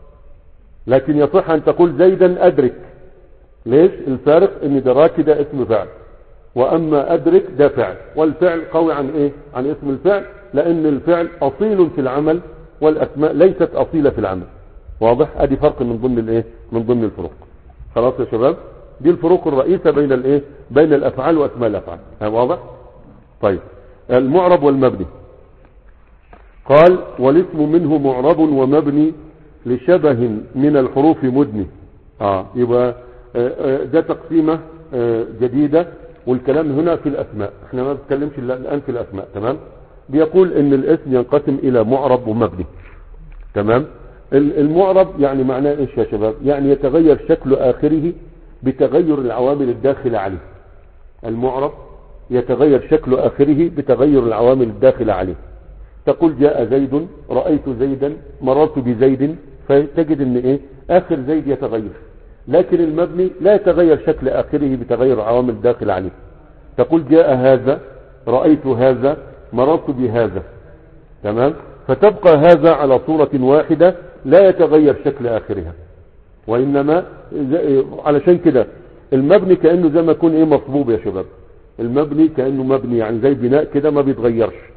لكن يصح ان تقول زيدا ادرك. ليش؟ الفارق ان دراكي ده اسم فعل، واما ادرك ده فعل، والفعل قوي عن ايه عن اسم الفعل، لان الفعل اصيل في العمل والاسماء ليست اصيلة في العمل. واضح؟ ادي فرق من ضمن الايه من ضمن الفروق. خلاص يا شباب، دي الفروق الرئيسة بين الايه بين الافعال واسماء الافعال. واضح؟ طيب المعرب والمبني. قال والاسم منه معرب ومبني لشبه من الحروف مدني. اه يبقى ده تقسيمة جديدة، والكلام هنا في الاسماء، احنا ما بنتكلمش الان في الاسماء. تمام. بيقول ان الاسم ينقسم الى معرب ومبني. تمام. المعرب يعني معناه ايش يا شباب؟ يعني يتغير شكل اخره بتغير العوامل الداخلة عليه. المعرب يتغير شكل اخره بتغير العوامل الداخلة عليه. تقول جاء زيد، رأيت زيدا، مررت بزيد، فتجد ان ايه اخر زيد يتغير. لكن المبني لا يتغير شكل اخره بتغير عوامل داخل عليه. تقول جاء هذا، رأيت هذا، مررت بهذا. تمام. فتبقى هذا على صورة واحدة لا يتغير شكل اخرها، وانما علشان كده المبني كأنه زي ما يكون ايه مصبوب يا شباب. المبني كأنه مبني يعني زي بناء كده ما بيتغيرش،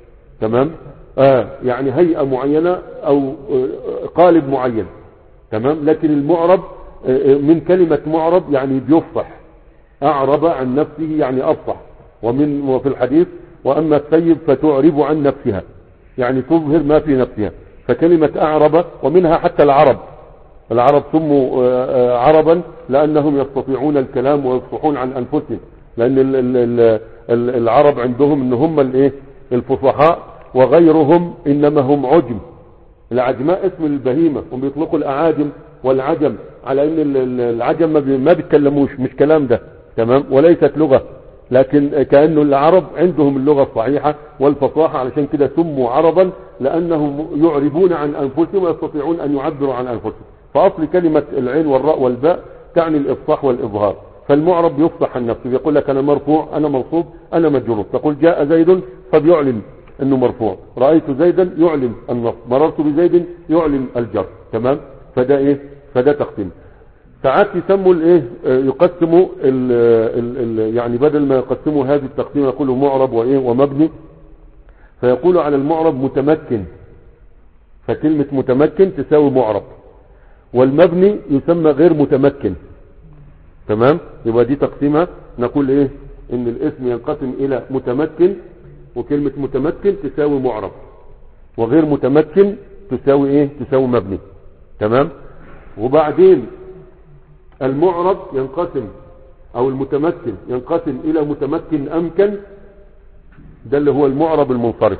تمام. آه يعني هيئة معينة او آه قالب معين. تمام. لكن المعرب آه من كلمة معرب يعني بيفصح، اعرب عن نفسه يعني افصح. ومن وفي الحديث واما السيب فتعرب عن نفسها، يعني تظهر ما في نفسها. فكلمة اعرب، ومنها حتى العرب، العرب سموا عربا لانهم يستطيعون الكلام ويفصحون عن انفسهم، لان ال ال ال العرب عندهم ان هم الايه الفصحاء، وغيرهم انما هم عجم. العجماء اسم البهيمة، هم بيطلقوا الاعاجم والعجم على ان العجم ما بيتكلموش، مش كلام ده. تمام. وليست لغة، لكن كأنه العرب عندهم اللغة الصحيحة والفصاحة، علشان كده سموا عربا لأنهم يعربون عن أنفسهم ويستطيعون أن يعبروا عن أنفسهم. فأصل كلمة العين والراء والباء تعني الإفصاح والإظهار. فالمعرب يفصح عن نفسه، يقول لك أنا مرفوع، أنا منصوب، أنا مجرور. تقول جاء زيد فبيعلن أنه مرفوع، رأيت زيدا يعلن النصب، مررت بزيد يعلن الجر. تمام. فده إيه؟ فده تقسيم. ساعات يسموا الايه يقسموا ال ال ال يعني بدل ما يقسموا هذه التقسيم يقولوا معرب وايه ومبني، فيقولوا على المعرب متمكن، فكلمة متمكن تساوي معرب، والمبني يسمى غير متمكن. تمام. يبقى دي تقسيمها. نقول ايه ان الاسم ينقسم الى متمكن، وكلمة متمكن تساوي معرب، وغير متمكن تساوي ايه تساوي مبني. تمام. وبعدين المعرب ينقسم او المتمكن ينقسم الى متمكن امكن، ده اللي هو المعرب المنصرف،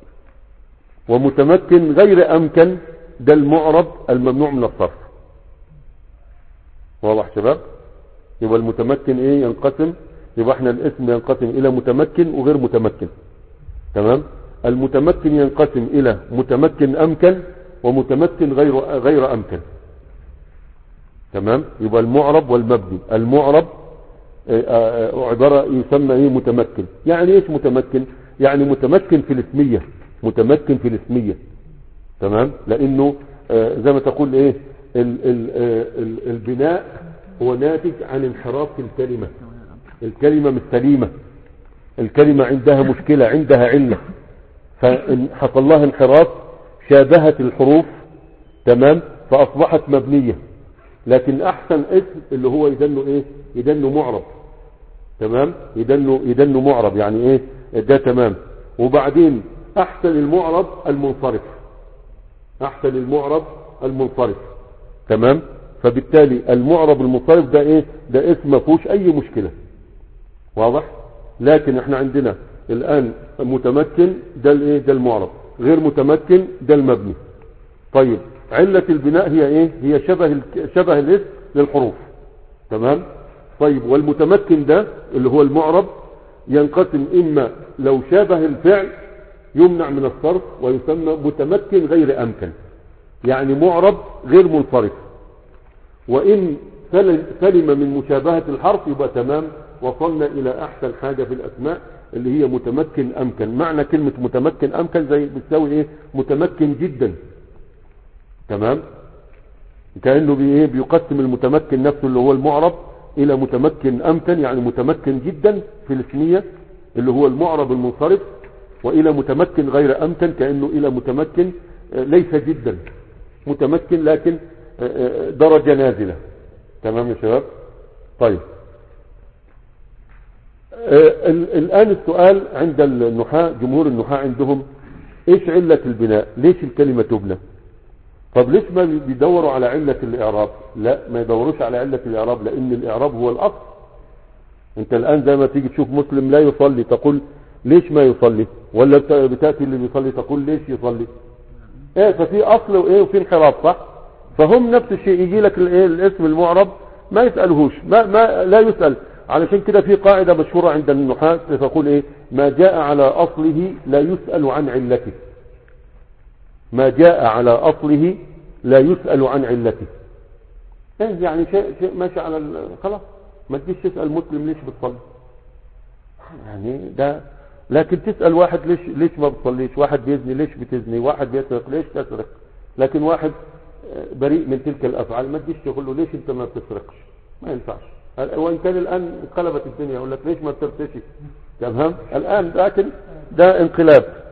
ومتمكن غير امكن، ده المعرب الممنوع من الصرف. واضح شباب؟ يبقى المتمكن ايه ينقسم، يبقى احنا الاسم ينقسم الى متمكن وغير متمكن. تمام. المتمكن ينقسم الى متمكن امكن ومتمكن غير غير امكن. تمام. يبقى المعرب والمبني. المعرب عبارة يسمى ايه متمكن. يعني ايش متمكن؟ يعني متمكن في الاسمية، متمكن في الاسمية. تمام. لانه زي ما تقول ايه ال ال ال البناء هو ناتج عن انحراف في الكلمة، الكلمة مش سليمة، الكلمة عندها مشكلة، عندها علة، فحصل لها انحراف، شابهت الحروف. تمام. فاصبحت مبنية. لكن احسن اسم اللي هو يدنه ايه يدنه معرب. تمام. يدنه يدنه معرب يعني ايه ده. تمام. وبعدين احسن المعرب المنصرف، احسن المعرب المنصرف. تمام. فبالتالي المعرب المنصرف ده ايه ده اسم ما فيهوش اي مشكلة. واضح. لكن احنا عندنا الان متمكن ده الايه ده المعرب، غير متمكن ده المبني. طيب علة البناء هي ايه هي شبه شبه الاسم للحروف. تمام. طيب والمتمكن ده اللي هو المعرب ينقسم اما لو شابه الفعل يمنع من الصرف ويسمى متمكن غير امكن، يعني معرب غير منصرف. وان سلم من مشابهة الحرف يبقى تمام، وصلنا الى احسن حاجة في الاسماء اللي هي متمكن امكن. معنى كلمة متمكن امكن زي بتساوي ايه متمكن جدا. تمام. كأنه بإيه بيقسم المتمكن نفسه اللي هو المعرب إلى متمكن أمكن، يعني متمكن جدا في الاسمية اللي هو المعرب المنصرف، وإلى متمكن غير أمكن كأنه إلى متمكن ليس جدا، متمكن لكن درجة نازلة. تمام يا شباب؟ طيب الآن السؤال عند النحاة، جمهور النحاة عندهم إيش علة البناء؟ ليش الكلمة تبنى؟ طب ليش ما بيدوروا على علة الإعراب؟ لا، ما يدوروش على علة الإعراب، لأن الإعراب هو الأصل. أنت الآن زي ما تيجي تشوف مسلم لا يصلي تقول ليش ما يصلي، ولا بتأتي اللي بيصلي تقول ليش يصلي. ايه ففي أصل وإيه وفي انحراف، صح؟ فهم نفس الشيء، يجي لك الايه الاسم المعرب ما يسألهوش، ما, ما لا يسأل. علشان كده في قاعدة مشهورة عند النحاة تقول ايه ما جاء على أصله لا يسأل عن علته، ما جاء على أصله لا يسأل عن علته. ايه يعني شيء, شيء ماشي على خلاص، ما تجيش تسأل مسلم ليش بتصلي يعني ده، لكن تسأل واحد ليش ليش ما بتصليش، واحد بيزني ليش بتزني، واحد بيسرق ليش تسرق. لكن واحد بريء من تلك الأفعال ما تجيش تقول له ليش انت ما بتسرقش، ما ينفعش. وإن كان الآن انقلبت الدنيا يقول لك ليش ما بترتشي. تمام الآن، لكن ده انقلاب.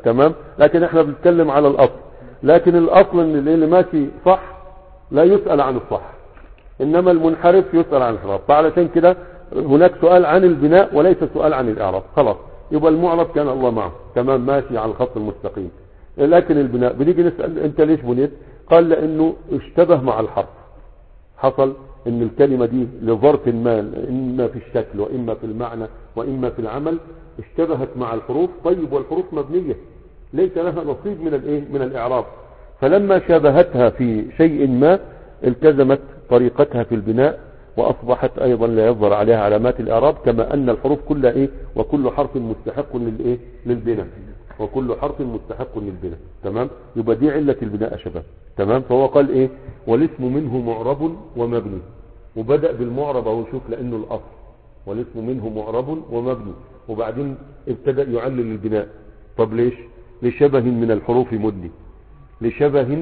تمام، لكن احنا بنتكلم على الاصل. لكن الاصل ان اللي ماشي صح لا يسأل عن الصح، انما المنحرف يسأل عن الانحراف. فعلشان كده هناك سؤال عن البناء وليس سؤال عن الاعراب. خلاص يبقى المعرب كان الله معه تمام ماشي على الخط المستقيم. لكن البناء بنيجي نسأل انت ليش بنيت؟ قال لانه اشتبه مع الحرف. حصل ان الكلمة دي لظرف ما، اما في الشكل واما في المعنى واما في العمل، اشتبهت مع الحروف. طيب والحروف مبنية ليس لها نصيب من الايه من الاعراب، فلما شابهتها في شيء ما التزمت طريقتها في البناء واصبحت ايضا لا يظهر عليها علامات الاعراب، كما ان الحروف كلها ايه وكل حرف مستحق للايه للبناء، وكل حرف مستحق للبناء. تمام، يبقى دي علة البناء يا شباب. تمام، فهو قال ايه والاسم منه معرب ومبني، وبدأ بالمعرب اهو، شوف لانه الاصل والاسم منه معرب ومبني، وبعدين ابتدأ يعلل البناء. طب ليش؟ لشبه من الحروف مدني، لشبه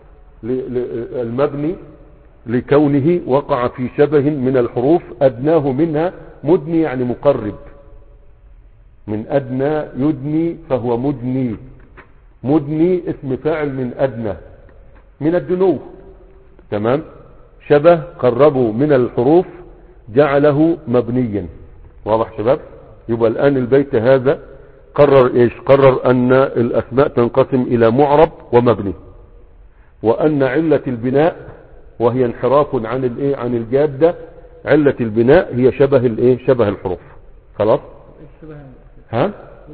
المبني لكونه وقع في شبه من الحروف أدناه منها مدني، يعني مقرب. من أدنى يدني فهو مدني، مدني اسم فاعل من أدنى من الدنو. تمام، شبه قربوا من الحروف جعله مبنيا. واضح شباب؟ يبقى الآن البيت هذا قرر ايش؟ قرر ان الاسماء تنقسم الى معرب ومبني، وان علة البناء وهي انحراف عن الايه عن الجادة، علة البناء هي شبه الايه شبه الحروف. خلاص ها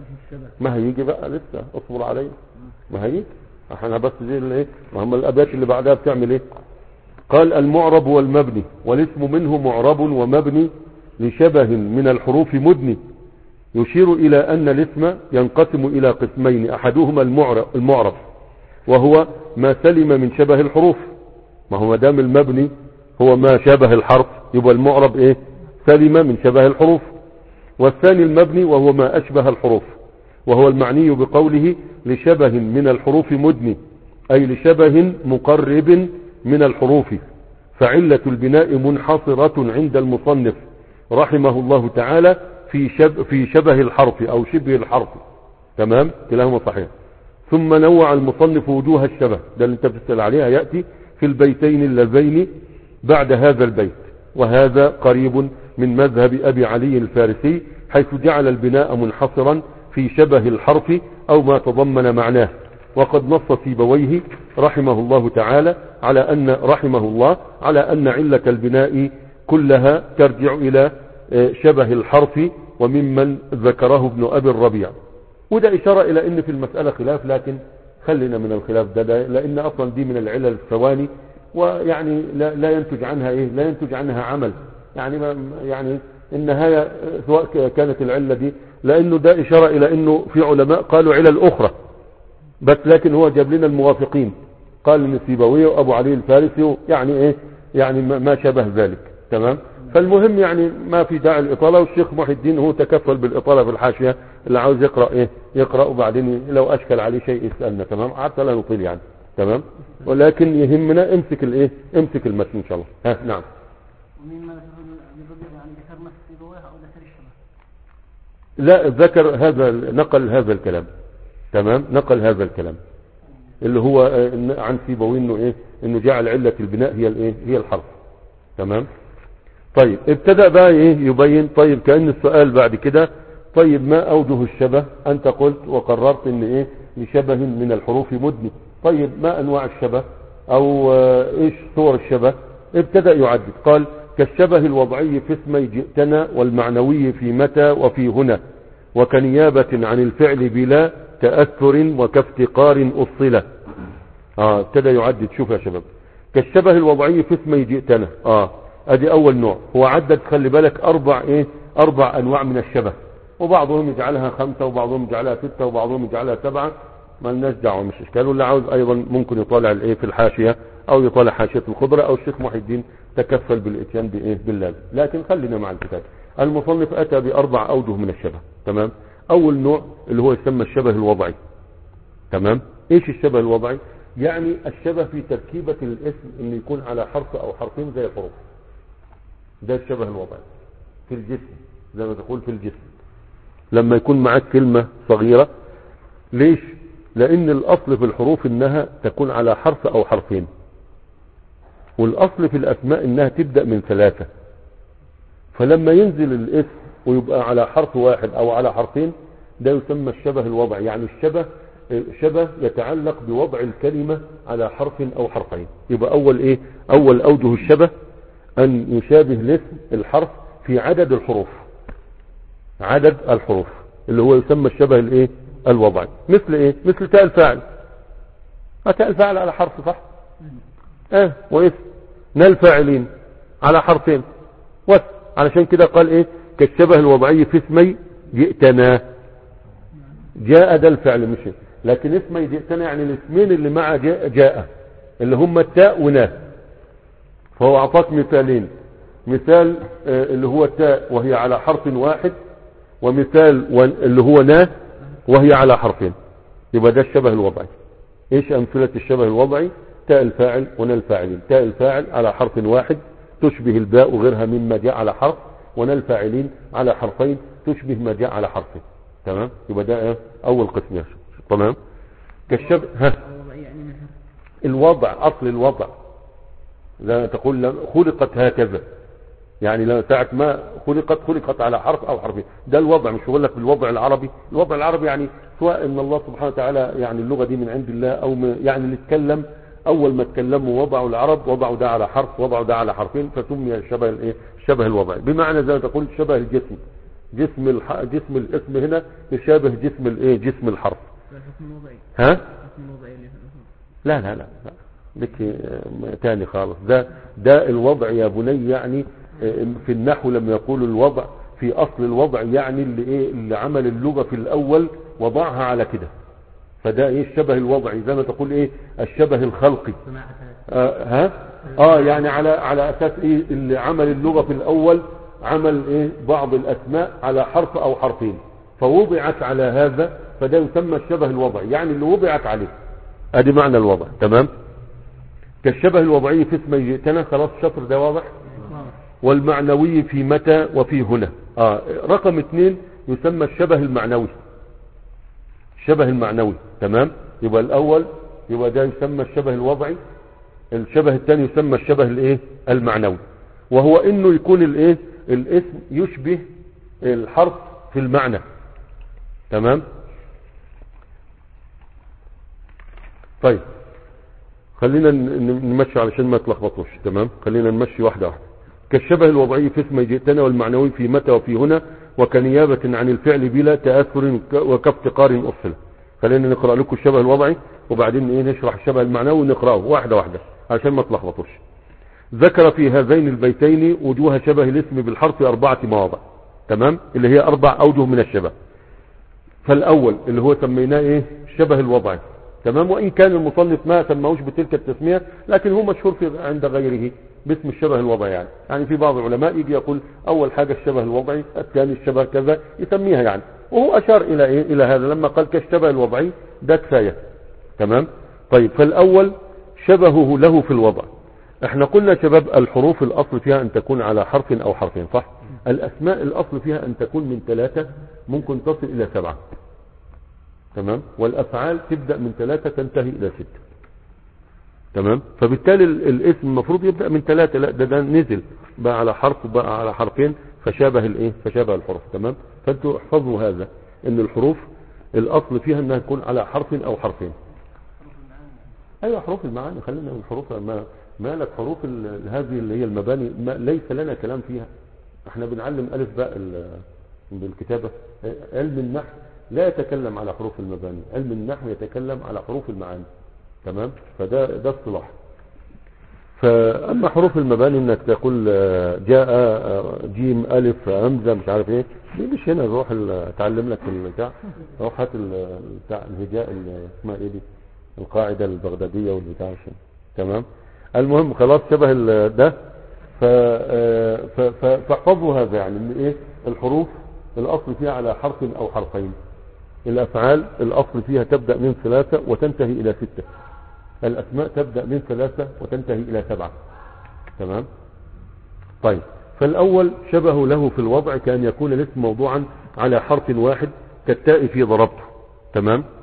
ما هيجي بقى لسه، اصبر علي ما هيجي احنا بس زي الايه ما هم الابيات اللي بعدها بتعمل ايه. قال المعرب والمبني والاسم منه معرب ومبني لشبه من الحروف مدني، يشير إلى أن الاسم ينقسم إلى قسمين، أحدهما المعرب وهو ما سلم من شبه الحروف. ما هو دام المبني هو ما شابه الحرف يبقى المعرب إيه؟ سلم من شبه الحروف. والثاني المبني وهو ما أشبه الحروف، وهو المعني بقوله لشبه من الحروف مدني، أي لشبه مقرب من الحروف. فعلة البناء منحصرة عند المصنف رحمه الله تعالى في شب في شبه الحرف او شبه الحرف. تمام، كلاهما صحيح. ثم نوع المصنف وجوه الشبه، ده اللي انت بتسأل عليها، يأتي في البيتين اللذين بعد هذا البيت، وهذا قريب من مذهب ابي علي الفارسي، حيث جعل البناء منحصرا في شبه الحرف او ما تضمن معناه. وقد نص سيبويه رحمه الله تعالى على ان رحمه الله على ان علة البناء كلها ترجع الى شبه الحرف، وممن ذكره ابن ابي الربيع. وده اشارة الى ان في المسألة خلاف، لكن خلينا من الخلاف ده, ده لان اصلا دي من العلل الثواني، ويعني لا, لا ينتج عنها ايه لا ينتج عنها عمل. يعني ما يعني النهاية سواء كانت العلة دي، لانه ده اشارة الى انه في علماء قالوا علل اخرى بس، لكن هو جاب لنا الموافقين، قال ان سيبويه وابو علي الفارسي يعني ايه يعني ما شابه ذلك. تمام، فالمهم يعني ما في داعي الإطالة، والشيخ محي الدين هو تكفل بالإطالة في الحاشية، اللي عاوز يقرأ ايه يقرأ، وبعدين لو أشكل عليه شيء يسألنا. تمام، حتى لا نطيل يعني. تمام، ولكن يهمنا امسك الايه امسك المتن ان شاء الله. ها نعم. ومما يعني ذكر نفس سيبويه او ذكر الشبه؟ لا، ذكر هذا، نقل هذا الكلام. تمام، نقل هذا الكلام اللي هو عن سيبويه انه ايه انه جعل علة البناء هي الايه هي الحرف. تمام. طيب ابتدأ بقى ايه يبين. طيب كأن السؤال بعد كده، طيب ما اوجه الشبه؟ انت قلت وقررت ان ايه لشبه من الحروف مدني. طيب ما انواع الشبه او ايش صور الشبه؟ ابتدأ يعدد، قال كالشبه الوضعي في اسمي جئتنا، والمعنوي في متى وفي هنا، وكنيابة عن الفعل بلا تأثر وكافتقار أصلة. اه ابتدأ يعدد. شوف يا شباب، كالشبه الوضعي في اسمي جئتنا، اه ادي اول نوع. هو عدد خلي بالك اربع ايه اربع انواع من الشبه، وبعضهم يجعلها خمسة وبعضهم يجعلها ستة وبعضهم يجعلها سبعة، ما لناش دعوه مش اشكال. واللي عاوز ايضا ممكن يطالع الايه في الحاشية او يطالع حاشية الخضرة، او الشيخ محي الدين تكفل بالاتيان بايه باللازم. لكن خلينا مع الكتاب. المصنف اتى باربع اوجه من الشبه. تمام. اول نوع اللي هو يسمى الشبه الوضعي. تمام. ايش الشبه الوضعي؟ يعني الشبه في تركيبة الاسم ان يكون على حرف او حرفين زي الحروف، ده الشبه الوضعي في الجسم، زي ما تقول في الجسم. لما يكون معك كلمة صغيرة، ليش لان الاصل في الحروف انها تكون على حرف او حرفين، والاصل في الاسماء انها تبدأ من ثلاثة. فلما ينزل الاسم ويبقى على حرف واحد او على حرفين ده يسمى الشبه الوضعي، يعني الشبه شبه يتعلق بوضع الكلمة على حرف او حرفين. يبقى اول ايه اول اوجه الشبه ان يشابه الاسم الحرف في عدد الحروف، عدد الحروف اللي هو يسمى الشبه الايه الوضعي. مثل ايه؟ مثل تاء الفاعل. تاء الفاعل على حرف صح، اه واسم نال فاعلين على حرفين واسم، علشان كده قال ايه كالشبه الوضعي في اسمي جئتنا. جاء ده الفعل مش، لكن اسمي جئتنا يعني الاسمين اللي مع جاء, جاء اللي هم التاء ونا. فهو اعطاك مثالين، مثال اللي هو التاء وهي على حرف واحد، ومثال اللي هو نا وهي على حرفين. يبقى ده الشبه الوضعي. ايش امثلة الشبه الوضعي؟ تاء الفاعل ونا الفاعلين. تاء الفاعل على حرف واحد تشبه الباء وغيرها مما جاء على حرف، ونا الفاعلين على حرفين تشبه ما جاء على حرفين. تمام. يبقى ده اول قسم يا شيخ. تمام. كالشبه ها الوضع، اصل الوضع لا تقول خلقت هكذا، يعني لما ساعة ما خلقت خلقت على حرف او حرفين، ده الوضع. مش بقول لك بالوضع العربي، الوضع العربي يعني سواء ان الله سبحانه وتعالى يعني اللغة دي من عند الله او يعني اللي اتكلم اول ما اتكلموا وضعوا العرب وضعوا ده على حرف وضعوا ده على حرفين فسمي الشبه الايه الشبه الوضعي. بمعنى زي ما تقول شبه الجسم، جسم الح... جسم الاسم هنا يشابه جسم الايه جسم الحرف. الحكم الوضعي ها الحكم الوضعي اللي في لا لا لا, لا. لك تاني خالص. ده ده الوضع يا بني، يعني في النحو لما يقول الوضع في اصل الوضع يعني اللي ايه اللي عمل اللغة في الاول وضعها على كده. فده ايه الشبه الوضعي، زي ما تقول ايه الشبه الخلقي. آه ها اه يعني على على اساس ايه اللي عمل اللغة في الاول عمل ايه بعض الاسماء على حرف او حرفين فوضعت على هذا، فده يسمى الشبه الوضعي، يعني اللي وضعت عليه. ادي معنى الوضع. تمام. كالشبه الوضعي في اسمي جئتنا، خلاص شطر ده واضح. والمعنوي في متى وفي هنا. اه رقم اثنين يسمى الشبه المعنوي، الشبه المعنوي. تمام. يبقى الاول يبقى ده يسمى الشبه الوضعي، الشبه الثاني يسمى الشبه الايه المعنوي، وهو انه يكون الايه الاسم يشبه الحرف في المعنى. تمام. طيب خلينا نمشي علشان ما تلخبطوش. تمام. خلينا نمشي واحده واحده. كالشبه الوضعي في اسم جئتنا، والمعنوي في متى وفي هنا، وكنيابة عن الفعل بلا تأثر وكافتقار أصل. خلينا نقرأ لكم الشبه الوضعي وبعدين ايه نشرح الشبه المعنوي ونقرأه واحدة واحدة عشان ما تلخبطوش. ذكر في هذين البيتين وجوه شبه الاسم بالحرف أربعة مواضع. تمام. اللي هي أربع أوجه من الشبه. فالأول اللي هو سميناه ايه الشبه الوضعي. تمام. وإن كان المصنف ما سماهوش بتلك التسمية لكن هو مشهور في عند غيره باسم الشبه الوضعي. يعني يعني في بعض العلماء يجي يقول أول حاجة الشبه الوضعي، الثاني الشبه كذا يسميها يعني. وهو أشار إلى إيه إلى هذا لما قال كالشبه الوضعي، ده كفاية. تمام. طيب فالأول شبهه له في الوضع. احنا قلنا شباب الحروف الأصل فيها أن تكون على حرف أو حرفين صح. الأسماء الأصل فيها أن تكون من ثلاثة ممكن تصل إلى سبعة. تمام. والأفعال تبدأ من ثلاثة تنتهي إلى ستة. تمام. فبالتالي الاسم المفروض يبدأ من ثلاثة، لا ده, ده نزل بقى على حرف بقى على حرفين فشابه الايه فشابه الحروف. تمام. فانتوا احفظوا هذا ان الحروف الاصل فيها انها تكون على حرف او حرفين. ايوه حروف المعاني. خلينا من حروف ما مالك حروف هذه اللي هي المباني ما ليس لنا كلام فيها. احنا بنعلم الف باء بالكتابة. علم النحو لا يتكلم على حروف المباني، علم النحو يتكلم على حروف المعاني. تمام. فده ده اصطلاح. فاما حروف المباني انك تقول جاء جيم الف همزه مش عارف ايه، دي مش هنا. روح اتعلم لك البتاع، روح هات بتاع الهجاء اللي اسمها ايه دي القاعده البغداديه والبتاع. تمام. المهم خلاص شبه ده. فاحفظوا هذا يعني ان ايه الحروف الاصل فيها على حرف او حرفين. الافعال الاصل فيها تبدأ من ثلاثة وتنتهي الى ستة. الاسماء تبدأ من ثلاثة وتنتهي الى سبعة. تمام. طيب فالاول شبه له في الوضع كأن يكون الاسم موضوعا على حرف واحد كالتاء في ضربته. تمام.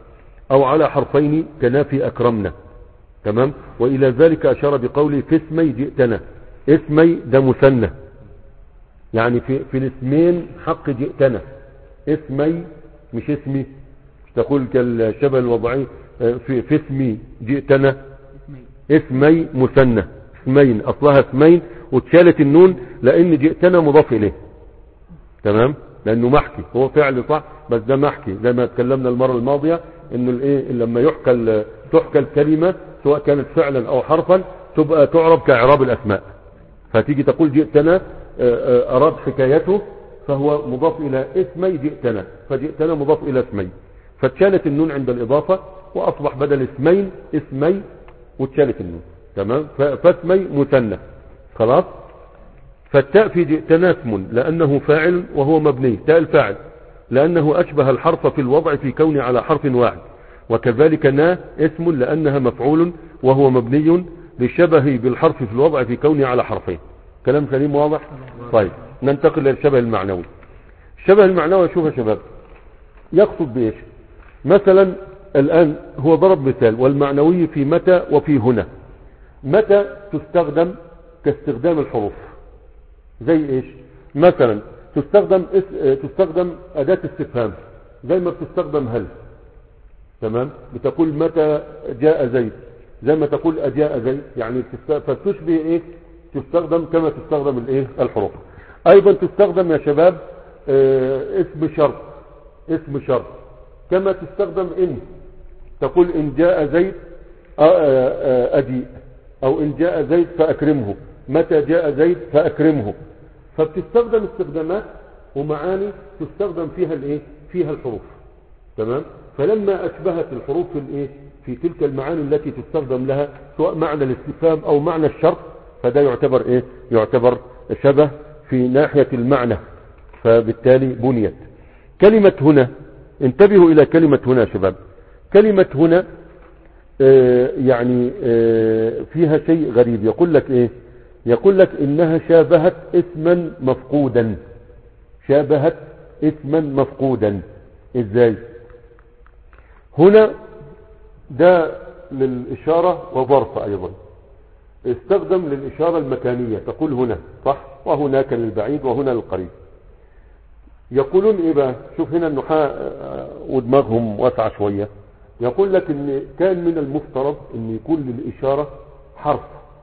او على حرفين كنافي اكرمنا. تمام. والى ذلك اشار بقوله في اسمي جئتنا. اسمي ده مثنى، يعني في, في الاسمين حق جئتنا. اسمي مش اسمي، مش تقول كالشبه الوضعي في, في اسمي جئتنا. اسمي مثنى، اسمين اصلها اسمين واتشالت النون لان جئتنا مضاف اليه. تمام. لانه محكي، هو فعل صح بس ده محكي، زي ما اتكلمنا المرة الماضية انه الايه لما يحكى تحكى الكلمة سواء كانت فعلا او حرفا تبقى تعرب كاعراب الاسماء. فتيجي تقول جئتنا اراد حكايته فهو مضاف الى اسمي جئتنا، فجئتنا مضاف الى اسمي، فاتشالت النون عند الاضافة واصبح بدل اسمين اسمي واتشالت النون. تمام. فاسمي مثنى خلاص. فالتاء في جئتنا اسم لانه فاعل وهو مبني، تاء الفاعل لانه اشبه الحرف في الوضع في كون على حرف واحد. وكذلك نا اسم لانها مفعول وهو مبني لشبه بالحرف في الوضع في كونه على حرفين. كلام سليم واضح. طيب ننتقل للشبه المعنوي. الشبه المعنوي شوف يا شباب يقصد بايش؟ مثلا الان هو ضرب مثال والمعنوي في متى وفي هنا. متى تستخدم كاستخدام الحروف، زي ايش؟ مثلا تستخدم تستخدم اداة استفهام زي ما بتستخدم هل. تمام. بتقول متى جاء زيد زي ما تقول اجاء زيد، يعني فتشبه ايه؟ تستخدم كما تستخدم الايه الحروف. ايضا تستخدم يا شباب اه اسم شرط، اسم شرط كما تستخدم ان، تقول ان جاء زيد اجيء، او ان جاء زيد فاكرمه، متى جاء زيد فاكرمه. فبتستخدم استخدامات ومعاني تستخدم فيها الايه فيها الحروف. تمام. فلما اشبهت الحروف في الايه في تلك المعاني التي تستخدم لها سواء معنى الاستفهام او معنى الشرط فده يعتبر ايه يعتبر شبه في ناحية المعنى، فبالتالي بنيت. كلمة هنا، انتبهوا الى كلمة هنا يا شباب. كلمة هنا آه يعني آه فيها شيء غريب. يقول لك ايه؟ يقول لك انها شابهت اسما مفقودا. شابهت اسما مفقودا. ازاي؟ هنا ده للإشارة وظرف ايضا، استخدم للإشارة المكانية، تقول هنا صح، وهناك للبعيد وهنا للقريب. يقولون ايه بقى؟ شوف هنا النحاة ودماغهم واسعة شوية. يقول لك ان كان من المفترض ان يكون للإشارة حرف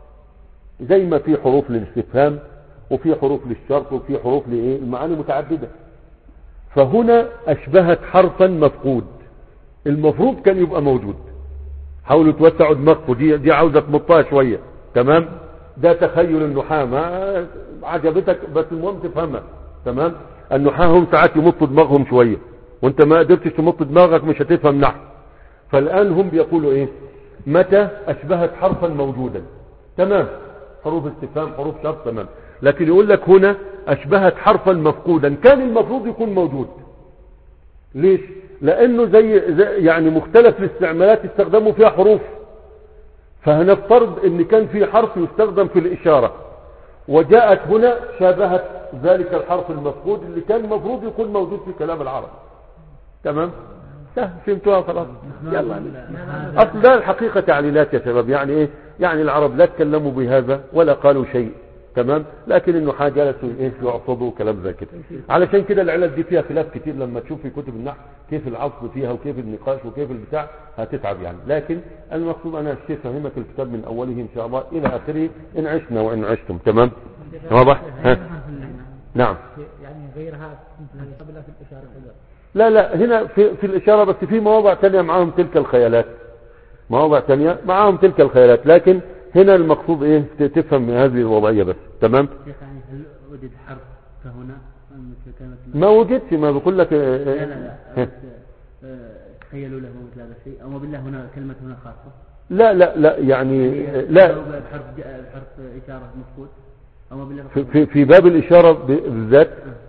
زي ما في حروف للاستفهام وفي حروف للشرط وفي حروف لايه المعاني متعددة. فهنا اشبهت حرفا مفقود، المفروض كان يبقى موجود. حاولوا توسعوا دماغكم، دي دي عاوزة تمطها شوية. تمام. ده تخيل النحاة ما عجبتك بس المهم تفهمها. تمام. النحاة هم ساعات يمطوا دماغهم شوية وانت ما قدرتش تمط دماغك مش هتفهم نحو. فالان هم بيقولوا ايه؟ متى اشبهت حرفا موجودا. تمام. حروف استفهام حروف شرط. تمام. لكن يقول لك هنا اشبهت حرفا مفقودا، كان المفروض يكون موجود. ليش؟ لانه زي, زي يعني مختلف الاستعمالات استخدموا فيها حروف. فهنفترض ان كان في حرف يستخدم في الاشارة وجاءت هنا شابهت ذلك الحرف المفقود اللي كان المفروض يكون موجود في كلام العرب. تمام. فهمتوها خلاص. يلا. اصل ده الحقيقة تعليلات يا شباب، يعني ايه؟ يعني العرب لا تكلموا بهذا ولا قالوا شيء. تمام. لكن انه حاجة جلسوا ايه يعصبوا كلام زي كده. علشان كده العلل دي فيها خلاف كتير، لما تشوف في كتب النحو كيف العصب فيها وكيف النقاش وكيف البتاع هتتعب يعني. لكن المقصود انا الشيء فهمك الكتاب من اوله ان شاء الله الى اخره ان عشنا وان عشتم. تمام. واضح؟ ها؟ نعم. يعني غيرها قبلها في الاشاره. لا لا هنا في, في الاشاره بس في مواضع تانية معاهم تلك الخيالات، مواضع تانية معاهم تلك الخيالات، لكن هنا المقصود ايه تفهم هذه الوضعية بس. تمام. يعني هل وجد حرف كهنا ما وجدش، ما بقول لك لا لا لا تخيلوا له مثل هذا الشيء او بالله هنا كلمة هنا خاصة. لا لا لا يعني لا حرف حرف اشارة مفقود او بالله في, في في باب الاشارة بالذات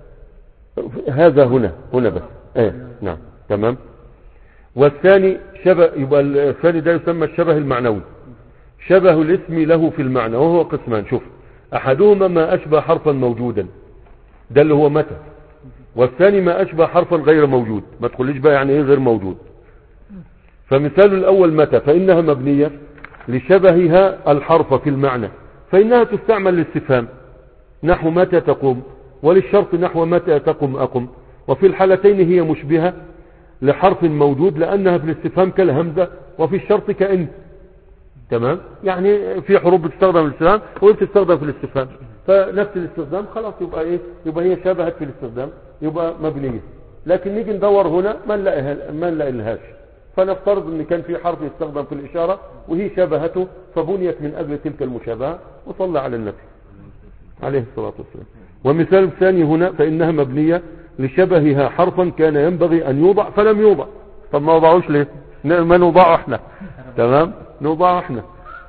هذا هنا هنا بس. ايه نعم. تمام. والثاني شبه، يبقى الثاني ده يسمى الشبه المعنوي، شبه الاسم له في المعنى، وهو قسمان. شوف احدهما ما اشبه حرفا موجودا ده اللي هو متى، والثاني ما اشبه حرفا غير موجود. ما تقوليش بقى يعني ايه غير موجود. فمثال الأول متى، فإنها مبنية لشبهها الحرف في المعنى، فإنها تستعمل للاستفهام نحو متى تقوم، وللشرط نحو متى تقم أقم. وفي الحالتين هي مشبهة لحرف موجود لأنها في الاستفهام كالهمزة، وفي الشرط كأن. تمام، يعني في حروف بتستخدم في الاستفهام وبتستخدم في الاستفهام، فنفس الاستخدام خلاص يبقى ايه، يبقى هي شبهت في الاستخدام يبقى مبنية. لكن نيجي ندور هنا ما نلاقيها ما نلاقيلهاش، فنفترض ان كان في حرف يستخدم في الاشارة وهي شبهته فبنيت من اجل تلك المشابهة، وصلى على النبي عليه الصلاة والسلام. ومثال الثاني هنا فإنها مبنية لشبهها حرفا كان ينبغي أن يوضع فلم يوضع. طب ما وضعوش ليه؟ ما نوضعه احنا. تمام، نوضعه احنا.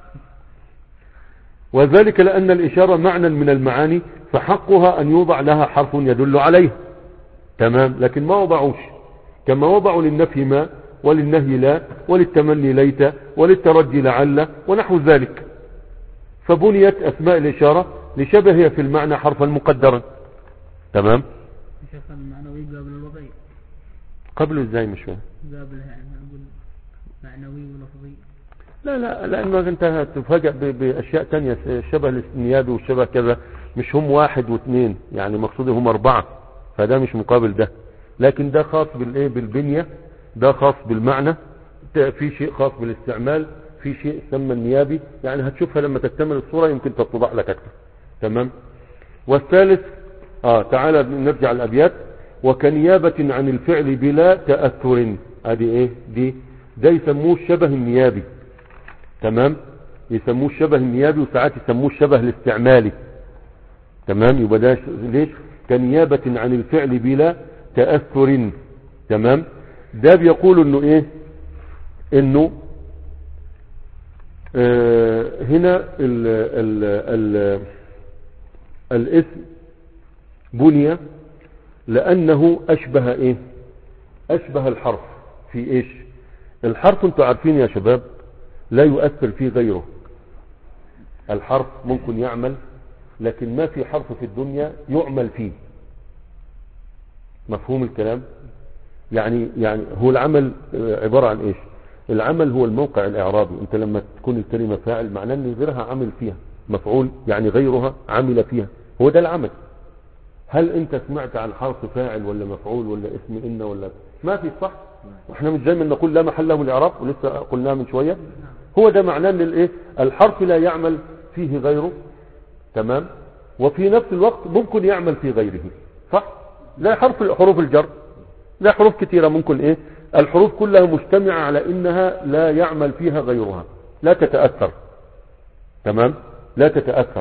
وذلك لأن الإشارة معنى من المعاني فحقها أن يوضع لها حرف يدل عليه. تمام، لكن ما وضعوش، كما وضعوا للنفي ما، وللنهي لا، وللتمني ليت، وللترجي لعل ونحو ذلك. فبنيت أسماء الإشارة لشبهها في المعنى حرفا مقدرا. تمام، شيخ المعنوي قبل الوضعي قبله ازاي مش فاهم؟ قبل يعني نقول معنوي ولفظي. لا لا، لأنه انت هتفاجأ بأشياء تانية، الشبه النيابي والشبه كذا مش هم واحد واثنين، يعني مقصودي هم أربعة، فده مش مقابل ده. لكن ده خاص بالايه، بالبنية، ده خاص بالمعنى، في شيء خاص بالاستعمال، في شيء يسمى النيابي، يعني هتشوفها لما تكتمل الصورة يمكن تتضح لك أكثر. تمام. والثالث اه تعالى نرجع الأبيات. وكنيابة عن الفعل بلا تأثر، ادي ايه دي، ده يسموه الشبه النيابي. تمام، يسموه الشبه النيابي، وساعات يسموه الشبه الاستعمالي. تمام، يبقى ده ليش كنيابة عن الفعل بلا تأثر. تمام، ده بيقول انه ايه، انه آه هنا ال ال ال الاسم بني لأنه أشبه إيه، أشبه الحرف في إيش. الحرف انتوا عارفين يا شباب لا يؤثر فيه غيره. الحرف ممكن يعمل، لكن ما في حرف في الدنيا يعمل فيه. مفهوم الكلام؟ يعني يعني هو العمل عبارة عن إيش؟ العمل هو الموقع الإعرابي. انت لما تكون الكلمة فاعل معناه ان غيرها عمل فيها، مفعول يعني غيرها عمل فيها، هو ده العمل. هل انت سمعت عن حرف فاعل ولا مفعول ولا اسم ان ولا ما في؟ صح، واحنا مش دايما نقول لا محل له من الاعراب، ولسه قلناها من شويه. هو ده معناه ان الايه، الحرف لا يعمل فيه غيره. تمام، وفي نفس الوقت ممكن يعمل في غيره. صح، لا حرف حروف الجر، لا حروف كثيره ممكن ايه، الحروف كلها مجتمعه على انها لا يعمل فيها غيرها، لا تتاثر. تمام، لا تتاثر.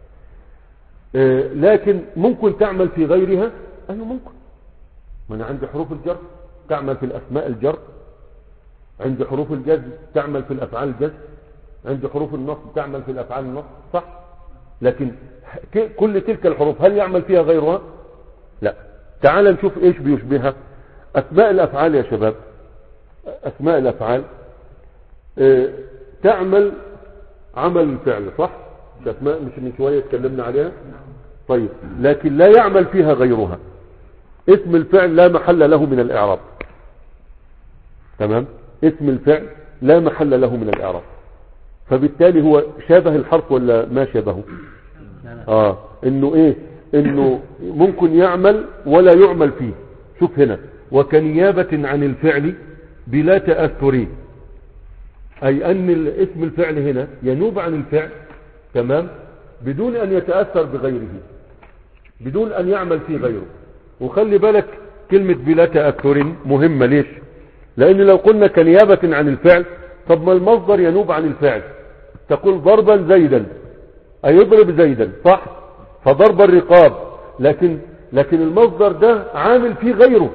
لكن ممكن تعمل في غيرها. ايوه ممكن، ما انا عندي حروف الجر تعمل في الاسماء الجر، عندي حروف الجزم تعمل في الافعال الجزم، عندي حروف النصب تعمل في الافعال النصب. صح، لكن كل تلك الحروف هل يعمل فيها غيرها؟ لا. تعال نشوف ايش بيشبهها. اسماء الافعال يا شباب، اسماء الافعال اه تعمل عمل الفعل. صح، اسماء مش من شويه اتكلمنا عليها. طيب، لكن لا يعمل فيها غيرها. اسم الفعل لا محل له من الاعراب. تمام، اسم الفعل لا محل له من الاعراب، فبالتالي هو شابه الحرف ولا ما شابهه؟ اه انه ايه، انه ممكن يعمل ولا يعمل فيه. شوف هنا، وكنيابة عن الفعل بلا تأثر، اي ان اسم الفعل هنا ينوب عن الفعل. تمام، بدون ان يتأثر بغيره، بدون ان يعمل فيه غيره. وخلي بالك كلمة بلا تأثر مهمة. ليش؟ لان لو قلنا كنيابة عن الفعل، طب ما المصدر ينوب عن الفعل. تقول ضربا زيدا، اي يضرب زيدا. صح، فضرب الرقاب، لكن لكن المصدر ده عامل فيه غيره.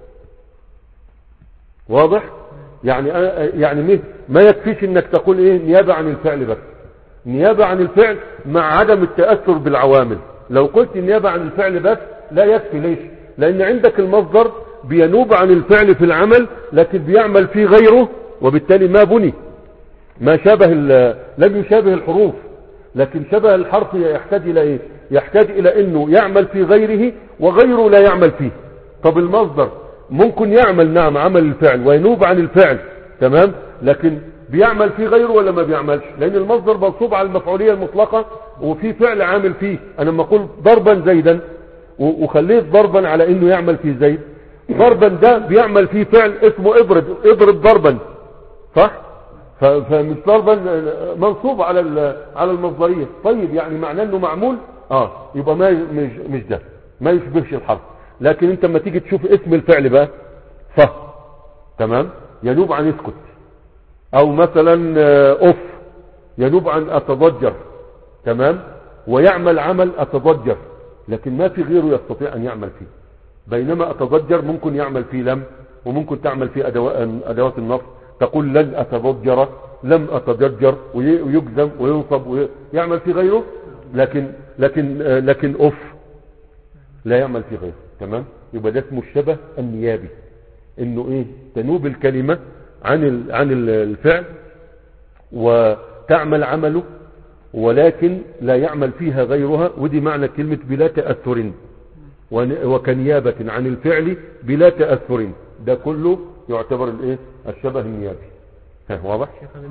واضح؟ يعني يعني ما يكفيش انك تقول ايه نيابة عن الفعل بس، نيابة عن الفعل مع عدم التأثر بالعوامل. لو قلت نيابة عن الفعل بس لا يكفي. ليش؟ لان عندك المصدر بينوب عن الفعل في العمل، لكن بيعمل فيه غيره، وبالتالي ما بني، ما شابه، لم يشابه الحروف. لكن شبه الحرف يحتاج الى ايه؟ يحتاج الى انه يعمل في غيره وغيره لا يعمل فيه. طب المصدر ممكن يعمل نعم عمل الفعل وينوب عن الفعل، تمام، لكن بيعمل فيه غيره ولا ما بيعملش؟ لان المصدر منصوب على المفعولية المطلقة وفي فعل عامل فيه. انا لما اقول ضربا زيدا وخليت ضربا على انه يعمل فيه زيد، ضربا ده بيعمل فيه فعل اسمه اضرب، اضرب ضربا، صح؟ فمش ضربا منصوب على على المصدرية. طيب يعني معناه انه معمول، اه يبقى ما مش مش ده، ما يشبهش الحرف. لكن انت لما تيجي تشوف اسم الفعل بقى ف، تمام، ينوب عن اسكت، او مثلا اف ينوب عن اتضجر، تمام، ويعمل عمل اتضجر، لكن ما في غيره يستطيع ان يعمل فيه. بينما اتضجر ممكن يعمل فيه لم، وممكن تعمل فيه ادوات النصب، تقول لن اتضجر، لم اتضجر، ويجزم وينصب ويعمل فيه غيره. لكن لكن لكن اف لا يعمل فيه غيره، تمام. يبقى ده اسمه الشبه النيابي، انه ايه، تنوب الكلمة عن عن الفعل وتعمل عمله ولكن لا يعمل فيها غيرها. ودي معنى كلمة بلا تأثر، وكنيابة عن الفعل بلا تأثر. ده كله يعتبر الايه، الشبه النيابي. ها واضح؟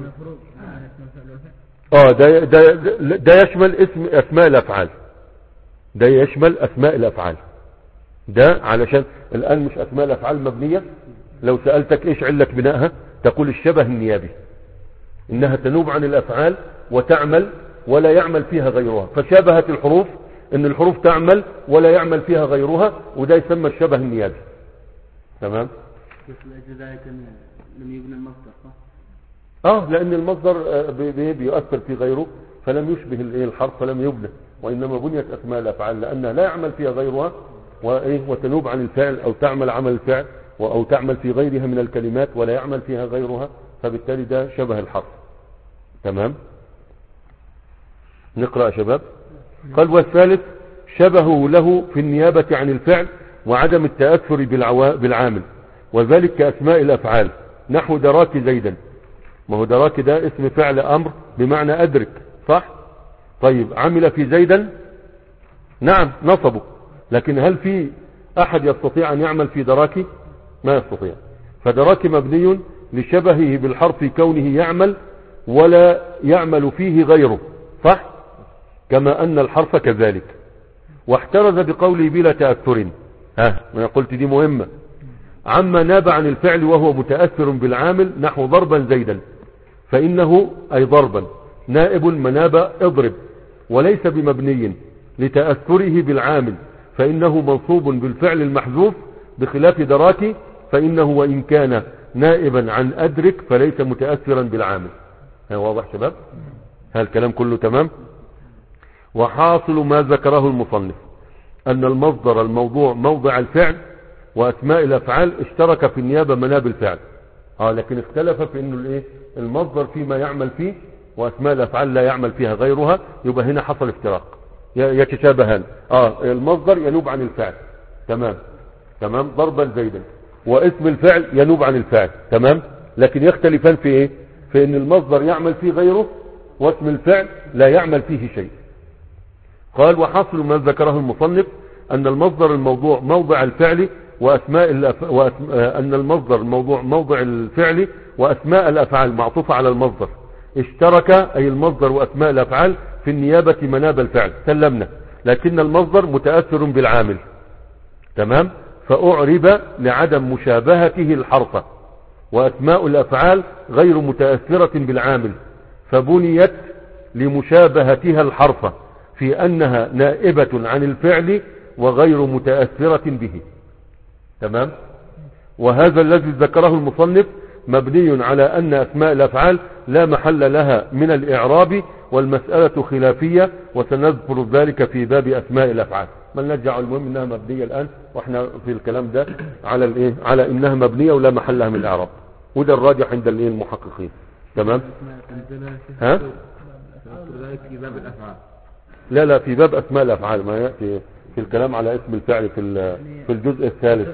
اه ده ده ده يشمل اسم اسماء الافعال، ده يشمل اسماء الافعال. ده علشان الان مش اسماء الافعال مبنية، لو سألتك ايش علة بنائها تقول الشبه النيابي، انها تنوب عن الافعال وتعمل ولا يعمل فيها غيرها. فشابهت الحروف ان الحروف تعمل ولا يعمل فيها غيرها، وده يسمى الشبه النيابي، تمام. لأجل ذلك لم يبنى المصدر، صح؟ اه لان المصدر بيؤثر في غيره فلم يشبه الايه الحرف فلم يبنى، وانما بنيت اسماء الافعال لانها لا يعمل فيها غيرها وايه، وتنوب عن الفعل او تعمل عمل الفعل او تعمل في غيرها من الكلمات ولا يعمل فيها غيرها، فبالتالي ده شبه الحرف، تمام. نقرأ يا شباب. قال والثالث شبهه له في النيابة عن الفعل وعدم التأثر بالعامل، وذلك كأسماء الأفعال نحو دراك زيدا. ما هو دراك ده اسم فعل أمر بمعنى أدرك، صح؟ طيب عمل في زيدا، نعم نصبه، لكن هل في أحد يستطيع أن يعمل في دراك؟ ما يستطيع. فدراك مبني لشبهه بالحرف كونه يعمل ولا يعمل فيه غيره، صح؟ كما أن الحرف كذلك. واحترز بقوله بلا تأثر، ها ما قلت دي مهمة، عما ناب عن الفعل وهو متأثر بالعامل نحو ضربا زيدا، فإنه أي ضربا نائب مناب اضرب، وليس بمبني لتأثره بالعامل، فإنه منصوب بالفعل المحذوف، بخلاف دراك فإنه وإن كان نائبا عن أدرك فليس متأثرا بالعامل. ها واضح شباب؟ هذا الكلام كله تمام. وحاصل ما ذكره المصنف أن المصدر الموضوع موضع الفعل وأسماء الأفعال اشترك في النيابة مناب الفعل، اه لكن اختلف في انه الايه المصدر فيما يعمل فيه وأسماء الأفعال لا يعمل فيها غيرها، يبقى هنا حصل افتراق يتشابهان. اه المصدر ينوب عن الفعل، تمام تمام، ضربا زيدا، واسم الفعل ينوب عن الفعل، تمام، لكن يختلفان في ايه، في ان المصدر يعمل فيه غيره واسم الفعل لا يعمل فيه شيء. قال وحصل ما ذكره المصنف أن المصدر الموضوع موضع الفعل وأسماء الأف... وأسم... أن المصدر الموضوع موضع الفعل وأسماء الأفعال معطوفة على المصدر اشترك، أي المصدر وأسماء الأفعال في النيابة مناب الفعل، سلمنا، لكن المصدر متأثر بالعامل، تمام، فأعرب لعدم مشابهته الحرف، وأسماء الأفعال غير متأثرة بالعامل فبنيت لمشابهتها الحرف في أنها نائبة عن الفعل وغير متأثرة به، تمام. وهذا الذي ذكره المصنف مبني على أن أسماء الأفعال لا محل لها من الإعراب، والمسألة خلافية وسنذكر ذلك في باب أسماء الأفعال. ما نرجع، المهم أنها مبنية الآن، وإحنا في الكلام ده على الإيه، على أنها مبنية ولا محل لها من الإعراب، وده الراجح عند الإيه المحققين، تمام. ها؟ في باب الأفعال، لا لا في باب أسماء الأفعال، ما يأتي في الكلام على اسم الفعل في في الجزء الثالث.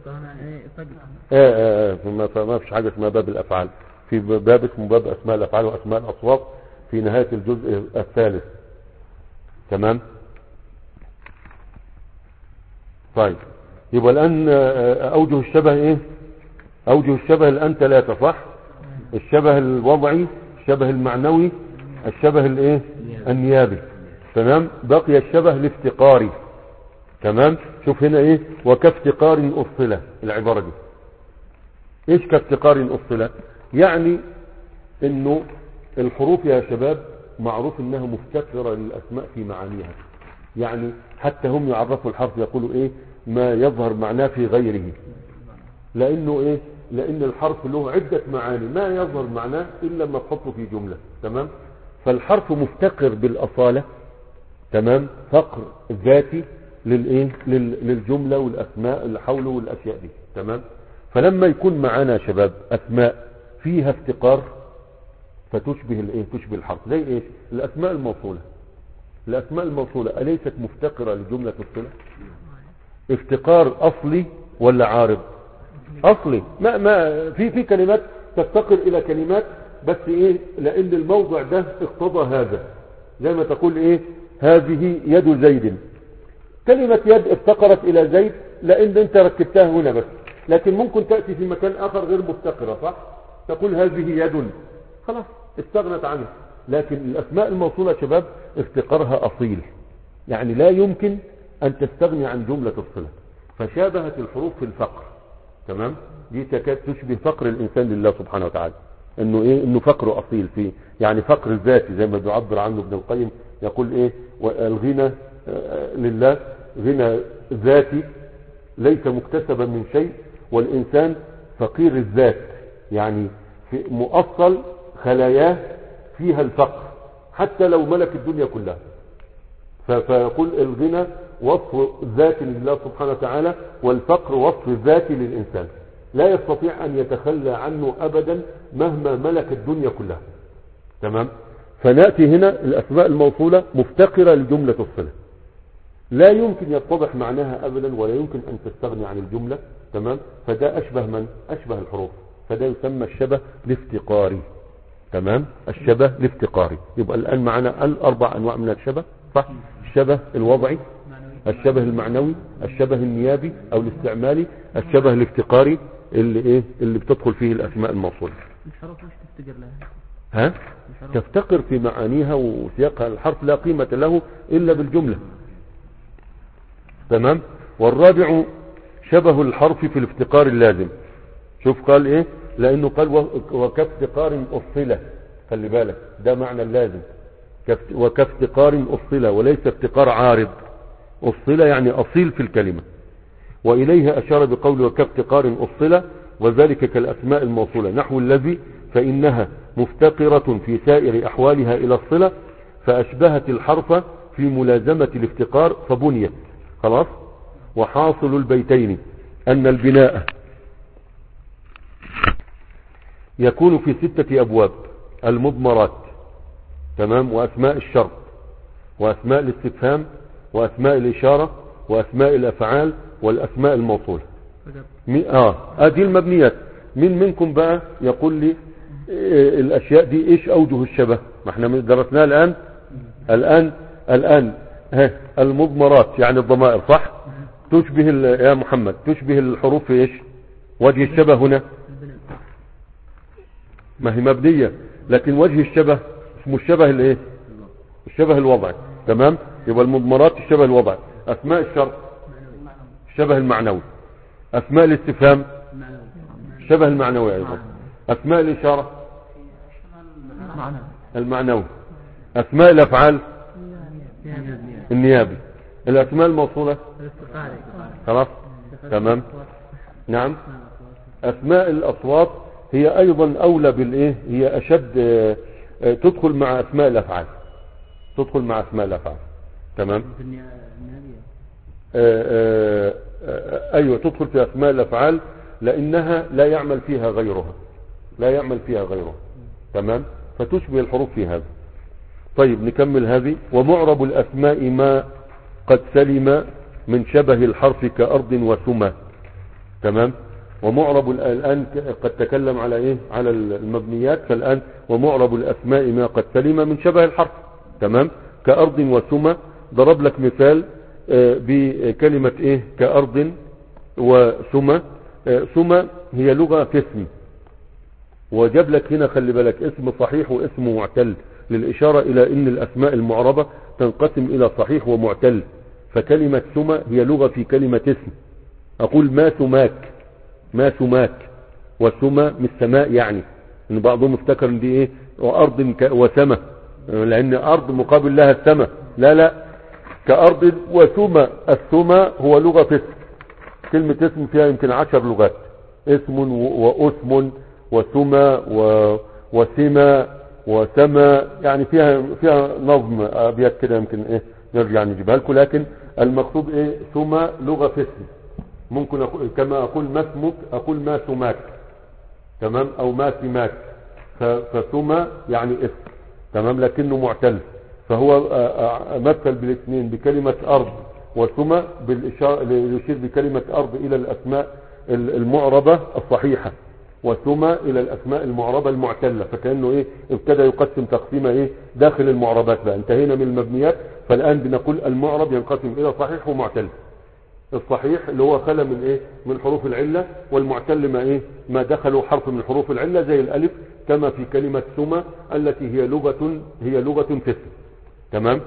ايه ايه فما فيش حاجة اسمها باب الأفعال، في باب اسمه باب أسماء الأفعال وأسماء الأصوات في نهاية الجزء الثالث، تمام. طيب يبقى الآن أوجه الشبه ايه، أوجه الشبه الآن ثلاثة، صح؟ الشبه الوضعي، الشبه المعنوي، الشبه الايه النيابي. تمام. بقي الشبه الافتقاري. تمام. شوف هنا ايه، وكافتقار أصلة. العبارة دي ايش كافتقار أصلة؟ يعني انه الحروف يا شباب معروف انها مفتقرة للاسماء في معانيها. يعني حتى هم يعرفوا الحرف يقولوا ايه ما يظهر معناه في غيره، لانه ايه لان الحرف له عدة معاني ما يظهر معناه الا لما تحطه في جملة. تمام. فالحرف مفتقر بالاصالة. تمام. فقر ذاتي للايه للجملة والاسماء اللي حوله والاشياء دي. تمام. فلما يكون معانا يا شباب اسماء فيها افتقار فتشبه الايه تشبه الحرف. زي ايه؟ الاسماء الموصولة. الاسماء الموصولة اليست مفتقرة لجملة الصلة؟ افتقار اصلي ولا عارض؟ اصلي. ما ما في في كلمات تفتقر الى كلمات بس ايه لان الموضع ده اقتضى هذا. زي ما تقول ايه هذه يد زيد. كلمة يد افتقرت الى زيد لان انت ركبتها هنا بس، لكن ممكن تأتي في مكان اخر غير مفتقرة. صح؟ تقول هذه يد خلاص استغنت عنه. لكن الاسماء الموصولة يا شباب افتقارها اصيل، يعني لا يمكن ان تستغني عن جملة الصلة. فشابهت الحروف في الفقر. تمام. دي تكاد تشبه فقر الانسان لله سبحانه وتعالى. انه ايه انه فقر اصيل فيه، يعني فقر ذاتي زي ما بيعبر عنه ابن القيم. يقول ايه الغنى لله غنى ذاتي ليس مكتسبا من شيء، والانسان فقير الذات، يعني في مؤصل خلاياه فيها الفقر حتى لو ملك الدنيا كلها. فيقول الغنى وصف ذاتي لله سبحانه وتعالى، والفقر وصف ذاتي للإنسان لا يستطيع أن يتخلى عنه أبدا مهما ملك الدنيا كلها. تمام. فنأتي هنا الأسماء الموصولة مفتقرة لجملة الصلة، لا يمكن يتضح معناها أبدا ولا يمكن أن تستغني عن الجملة. تمام. فده أشبه من أشبه الحروف، فده يسمى الشبه الافتقاري. تمام. الشبه الافتقاري. يبقى الآن معنا الأربع أنواع من الشبه. صح؟ الشبه الوضعي، الشبه المعنوي، الشبه النيابي أو الاستعمالي، الشبه الافتقاري اللي إيه اللي بتدخل فيه الأسماء الموصولة. الحروف مش تفتقر لها؟ ها؟ تفتقر في معانيها وسياقها. الحرف لا قيمة له إلا بالجملة. تمام. والرابع شبه الحرف في الافتقار اللازم. شوف قال ايه لانه قال وكافتقار أصلة. خلي بالك ده معنى اللازم. وكافتقار أصلة وليس افتقار عارض. أصلة يعني أصيل في الكلمة. وإليها أشار بقول وكافتقار أصلة، وذلك كالأسماء الموصولة نحو الذي فإنها مفتقرة في سائر أحوالها إلى الصلة، فأشبهت الحرف في ملازمة الافتقار فبنيت. خلاص. وحاصل البيتين أن البناء يكون في ستة أبواب: المضمرات. تمام. وأسماء الشرط، وأسماء الاستفهام، وأسماء الإشارة، وأسماء الأفعال، والأسماء الموصولة. اه ادي المبنيات. من منكم بقى يقول لي إيه الاشياء دي ايش اوجه الشبه؟ ما احنا درسناها الان. الان الان ها المضمرات يعني الضمائر. صح؟ تشبه يا محمد تشبه الحروف في ايش؟ وجه الشبه هنا ما هي مبنية، لكن وجه الشبه اسمه الشبه الايه؟ الشبه الوضعي. تمام. يبقى المضمرات الشبه الوضعي، اسماء الشرط الشبه المعنوي، اسماء الاستفهام الشبه المعنوي ايضا، اسماء الاشارة المعنوي، اسماء الافعال النيابي، الاسماء الموصولة. خلاص. تمام. نعم. اسماء الاصوات هي ايضا اولى بالايه، هي اشد تدخل مع اسماء الافعال تدخل مع اسماء الافعال. تمام. آآ آآ آآ ايوه تدخل في اسماء الافعال لانها لا يعمل فيها غيرها لا يعمل فيها غيرها. تمام. فتشبه الحروف في هذا. طيب نكمل هذه. ومعرب الاسماء ما قد سلم من شبه الحرف كأرض وسمى. تمام. ومعرب الآن قد تكلم على ايه على المبنيات، فالآن ومعرب الاسماء ما قد سلم من شبه الحرف. تمام. كأرض وسمى. ضرب لك مثال بكلمة ايه كأرض وسمى. سمى هي لغة في اسم. وجاب لك هنا خلي بالك اسم صحيح واسم معتل للإشارة إلى أن الأسماء المعربة تنقسم إلى صحيح ومعتل. فكلمة سمى هي لغة في كلمة اسم. أقول ما سماك، ما سماك، والسمى من السماء، يعني إن بعضهم افتكر ان دي ايه وأرض وسماء، لأن أرض مقابل لها السماء. لا لا، كأرض وسمى. السمى هو لغة اسم. كلمة اسم فيها يمكن عشر لغات، اسم واسم وسمى وسمى وسمى، يعني فيها فيها نظم ابيات كده يمكن ايه نرجع نجيبها لكم. لكن المقصود ايه سمى لغة في اسم. ممكن أقول كما اقول ما اسمك اقول ما سماك، تمام، او ما سماك. فسمى يعني اسم، تمام، لكنه معتل. فهو مثل بالاثنين بكلمة ارض وسمى بالاشاره يشير بكلمة ارض الى الاسماء المعربة الصحيحة، وسمى الى الاسماء المعربة المعتلة. فكأنه ايه ابتدى يقسم تقسيمه ايه داخل المعربات. بقى انتهينا من المبنيات، فالان بنقول المعرب ينقسم الى صحيح ومعتل. الصحيح اللي هو خلى من ايه من حروف العلة، والمعتل ما ايه ما دخلوا حرف من حروف العلة زي الالف، كما في كلمة سمى التي هي لغة هي لغة تسم، تمام.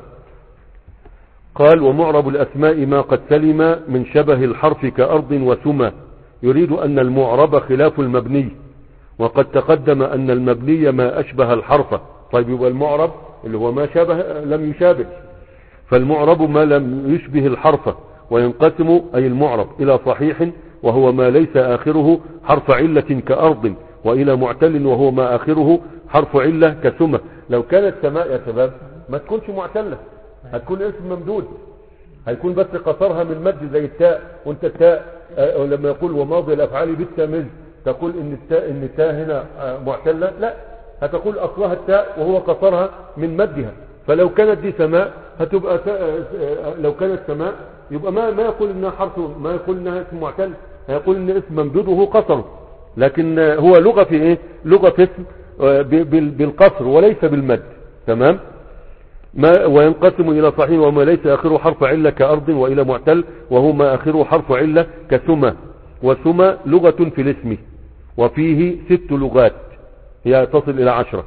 قال ومعرب الاسماء ما قد سلم من شبه الحرف كأرض وسمى، يريد ان المعرب خلاف المبني، وقد تقدم ان المبني ما اشبه الحرف. طيب يبقى المعرب اللي هو ما شابه لم يشابه، فالمعرب ما لم يشبه الحرف. وينقسم أي المعرب إلى صحيح وهو ما ليس آخره حرف علة كأرض، وإلى معتل وهو ما آخره حرف علة كسمة. لو كانت سماء يا شباب ما تكونش معتلة، هتكون اسم ممدود، هيكون بس قصرها من مد زي التاء. وانت التاء آه لما يقول وماضي الأفعال بالتمز تقول ان التاء ان التاء هنا آه معتلة؟ لا، هتقول أصلها التاء وهو قصرها من مدها. فلو كانت دي سماء هتبقى آه لو كانت سماء يبقى ما ما يقول انها حرف، ما يقول انها اسم معتل، هيقول ان اسم ممدود وهو قصر. لكن هو لغة في ايه لغة اسم بالقصر وليس بالمد، تمام. ما وينقسم الى صحيح وما ليس اخره حرف علة كأرض، والى معتل وهو ما اخره حرف علة كسمى. وسمى لغة في الاسم، وفيه ست لغات هي تصل الى عشرة.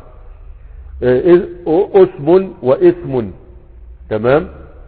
اسم واسم، تمام،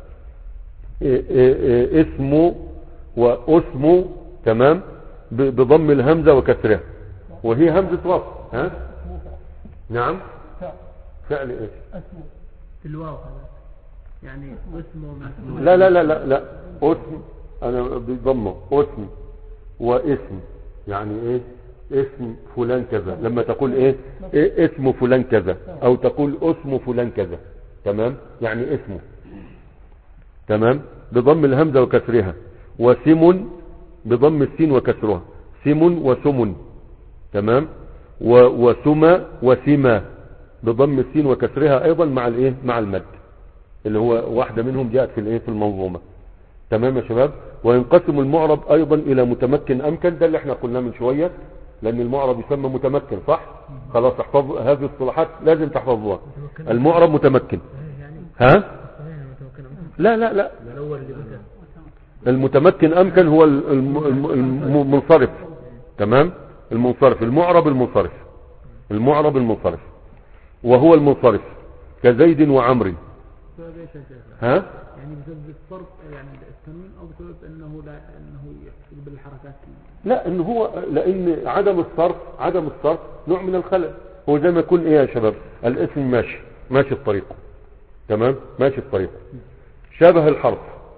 اسم واسم، تمام، بضم الهمزة وكسرها، وهي همزة وصل. ها نعم فعل ايش الواو يعني اسمه. لا لا لا لا لا اسم انا بضمه اسم واسم، يعني ايه اسم فلان كذا. لما تقول ايه, إيه اسم فلان كذا، او تقول اسم فلان كذا، تمام، يعني اسمه، تمام، بضم الهمزة وكسرها. وسم بضم السين وكسرها، سم وسم، تمام. وسمى وسما بضم السين وكسرها ايضا مع الايه مع المد، اللي هو واحدة منهم جاءت في الايه في المنظومة، تمام يا شباب. وينقسم المعرب ايضا الى متمكن امكن، ده اللي احنا قلناه من شوية، لان المعرب يسمى متمكن، صح؟ خلاص احفظ هذه الصلاحات لازم تحفظوها. المعرب متمكن. ها لا لا لا المتمكن امكن هو المنصرف، تمام، المنصرف. المعرب المنصرف، المعرب المنصرف، وهو المنصرف كزيد وعمر. ها يعني بسبب الصرف يعني التنوين، او بسبب انه لا انه يحسب بالحركات؟ لا، ان هو لان عدم الصرف عدم الصرف نوع من الخلل. هو زي ما يكون ايه يا شباب الاسم ماشي ماشي الطريق، تمام، ماشي الطريق، شابه الحرف.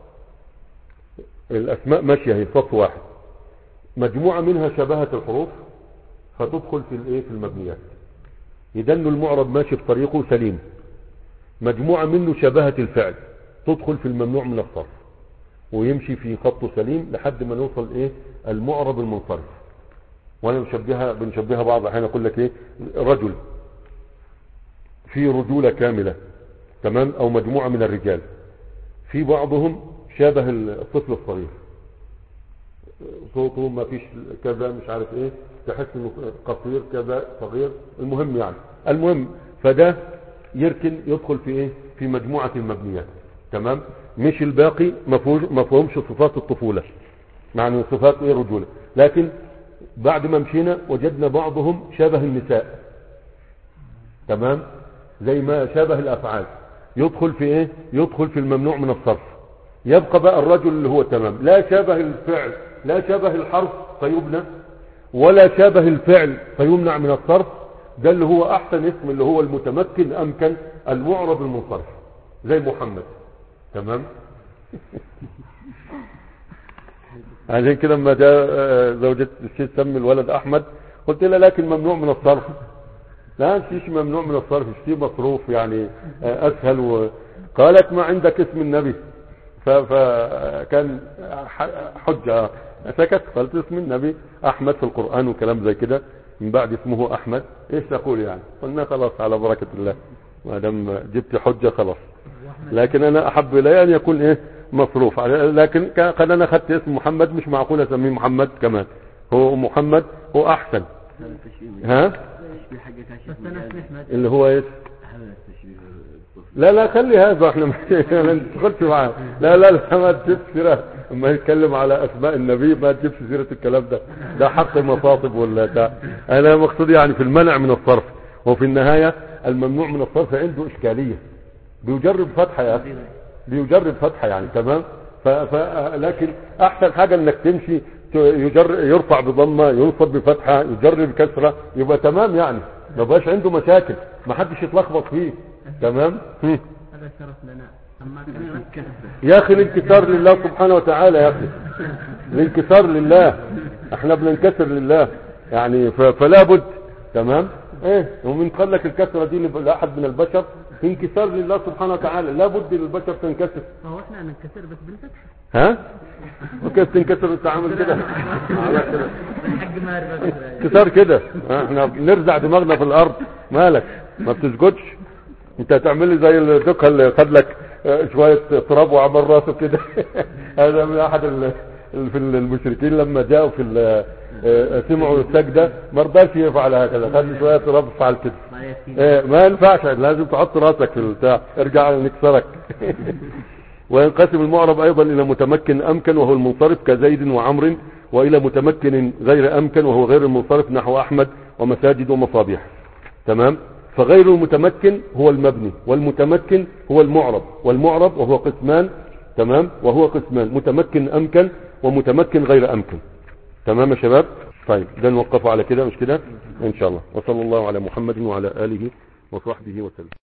الاسماء ماشيه هي صف واحد، مجموعه منها شبهت الحروف فتدخل في الايه في المبنيات، يدن المعرب ماشي في طريقه سليم. مجموعه منه شبهت الفعل تدخل في الممنوع من الصرف، ويمشي في خطه سليم لحد ما نوصل ايه المعرب المنصرف. وانا بنشبهها بنشبهها بعض الاحيان اقول لك ايه رجل في رجوله كامله، تمام، او مجموعه من الرجال، في بعضهم شابه الطفل الصغير، صوته ما فيش كذا مش عارف ايه، تحس انه قصير كذا صغير، المهم يعني المهم فده يركن يدخل في ايه في مجموعه المبنيات، تمام. مش الباقي ما فيهمش صفات الطفوله، معنى صفات ايه رجوله. لكن بعد ما مشينا وجدنا بعضهم شبه النساء، تمام، زي ما شبه الافعال، يدخل في ايه؟ يدخل في الممنوع من الصرف. يبقى بقى الرجل اللي هو تمام، لا شبه الفعل لا شبه الحرف فيبنى، ولا شبه الفعل فيمنع من الصرف. ده اللي هو احسن اسم، اللي هو المتمكن امكن المعرب المنصرف، زي محمد، تمام. عشان كده لما جاء زوجة الشيخ سمي الولد احمد، قلت لها لكن ممنوع من الصرف. لا مفيش ممنوع من الصرف، شيء مصروف يعني اسهل. وقالت ما عندك اسم النبي؟ فكان حجة، سكت. قالت اسم النبي احمد في القرآن وكلام زي كده، من بعد اسمه احمد، ايش تقول يعني؟ قلنا خلاص على بركة الله، ما دام جبت حجة خلاص. لكن انا احب الي ان يكون ايه؟ مصروف. لكن قد انا اخذت اسم محمد، مش معقول اسميه محمد كمان، هو محمد هو احسن. ها اللي هو ايش؟ لا لا خلي هذا، احنا ما ندخلش معاه. لا لا لا ما تجيبش سيره، اما يتكلم على اسماء النبي ما تجيبش سيره الكلام ده، ده حق مصاطب ولا ده. انا مقصود يعني في المنع من الصرف. وفي النهايه الممنوع من الصرف عنده اشكاليه، بيجرب فتحه يا اخي، بيجرب فتحه يعني، تمام. ف... ف... لكن احسن حاجه انك تمشي يجر... يرفع بضمه، ينصب بفتحه، يجرب كسره، يبقى تمام يعني، ما بقاش عنده مشاكل، ما حدش يتلخبط فيه، تمام. هذا شرف لنا. اما كان يا اخي الانكسار لله سبحانه وتعالى، يا اخي الانكسار لله، احنا بننكسر لله يعني، ف... فلا بد، تمام. ايه ومن قال لك الكسره دي لاحد من البشر؟ انكسار لله سبحانه وتعالى، لا بد للبشر تنكسر. هو احنا ننكسر بس بالفتح. ها وكيف تنكسر التعامل كده؟ الحق ما يرضى كسر كده، احنا بنرزع دماغنا في الارض، مالك ما بتسجدش؟ انت هتعمل لي زي الدكه اللي خد لك شويه تراب وعمل راسه كده. هذا من احد في المشركين لما جاءوا في سمعوا السجده ما رضاش يفعل هكذا، خد شويه تراب فعل كده. ما ينفعش، لازم تحط راسك في البتاع، ارجع نكسرك. وينقسم المعرب ايضا الى متمكن امكن وهو المنصرف كزيد وعمر، والى متمكن غير امكن وهو غير المنصرف نحو احمد ومساجد ومصابيح، تمام. فغير المتمكن هو المبني، والمتمكن هو المعرب، والمعرب وهو قسمان، تمام، وهو قسمان متمكن امكن ومتمكن غير امكن، تمام يا شباب. طيب ده نوقفه على كده، مش كده ان شاء الله. وصلى الله على محمد وعلى اله وصحبه وسلم.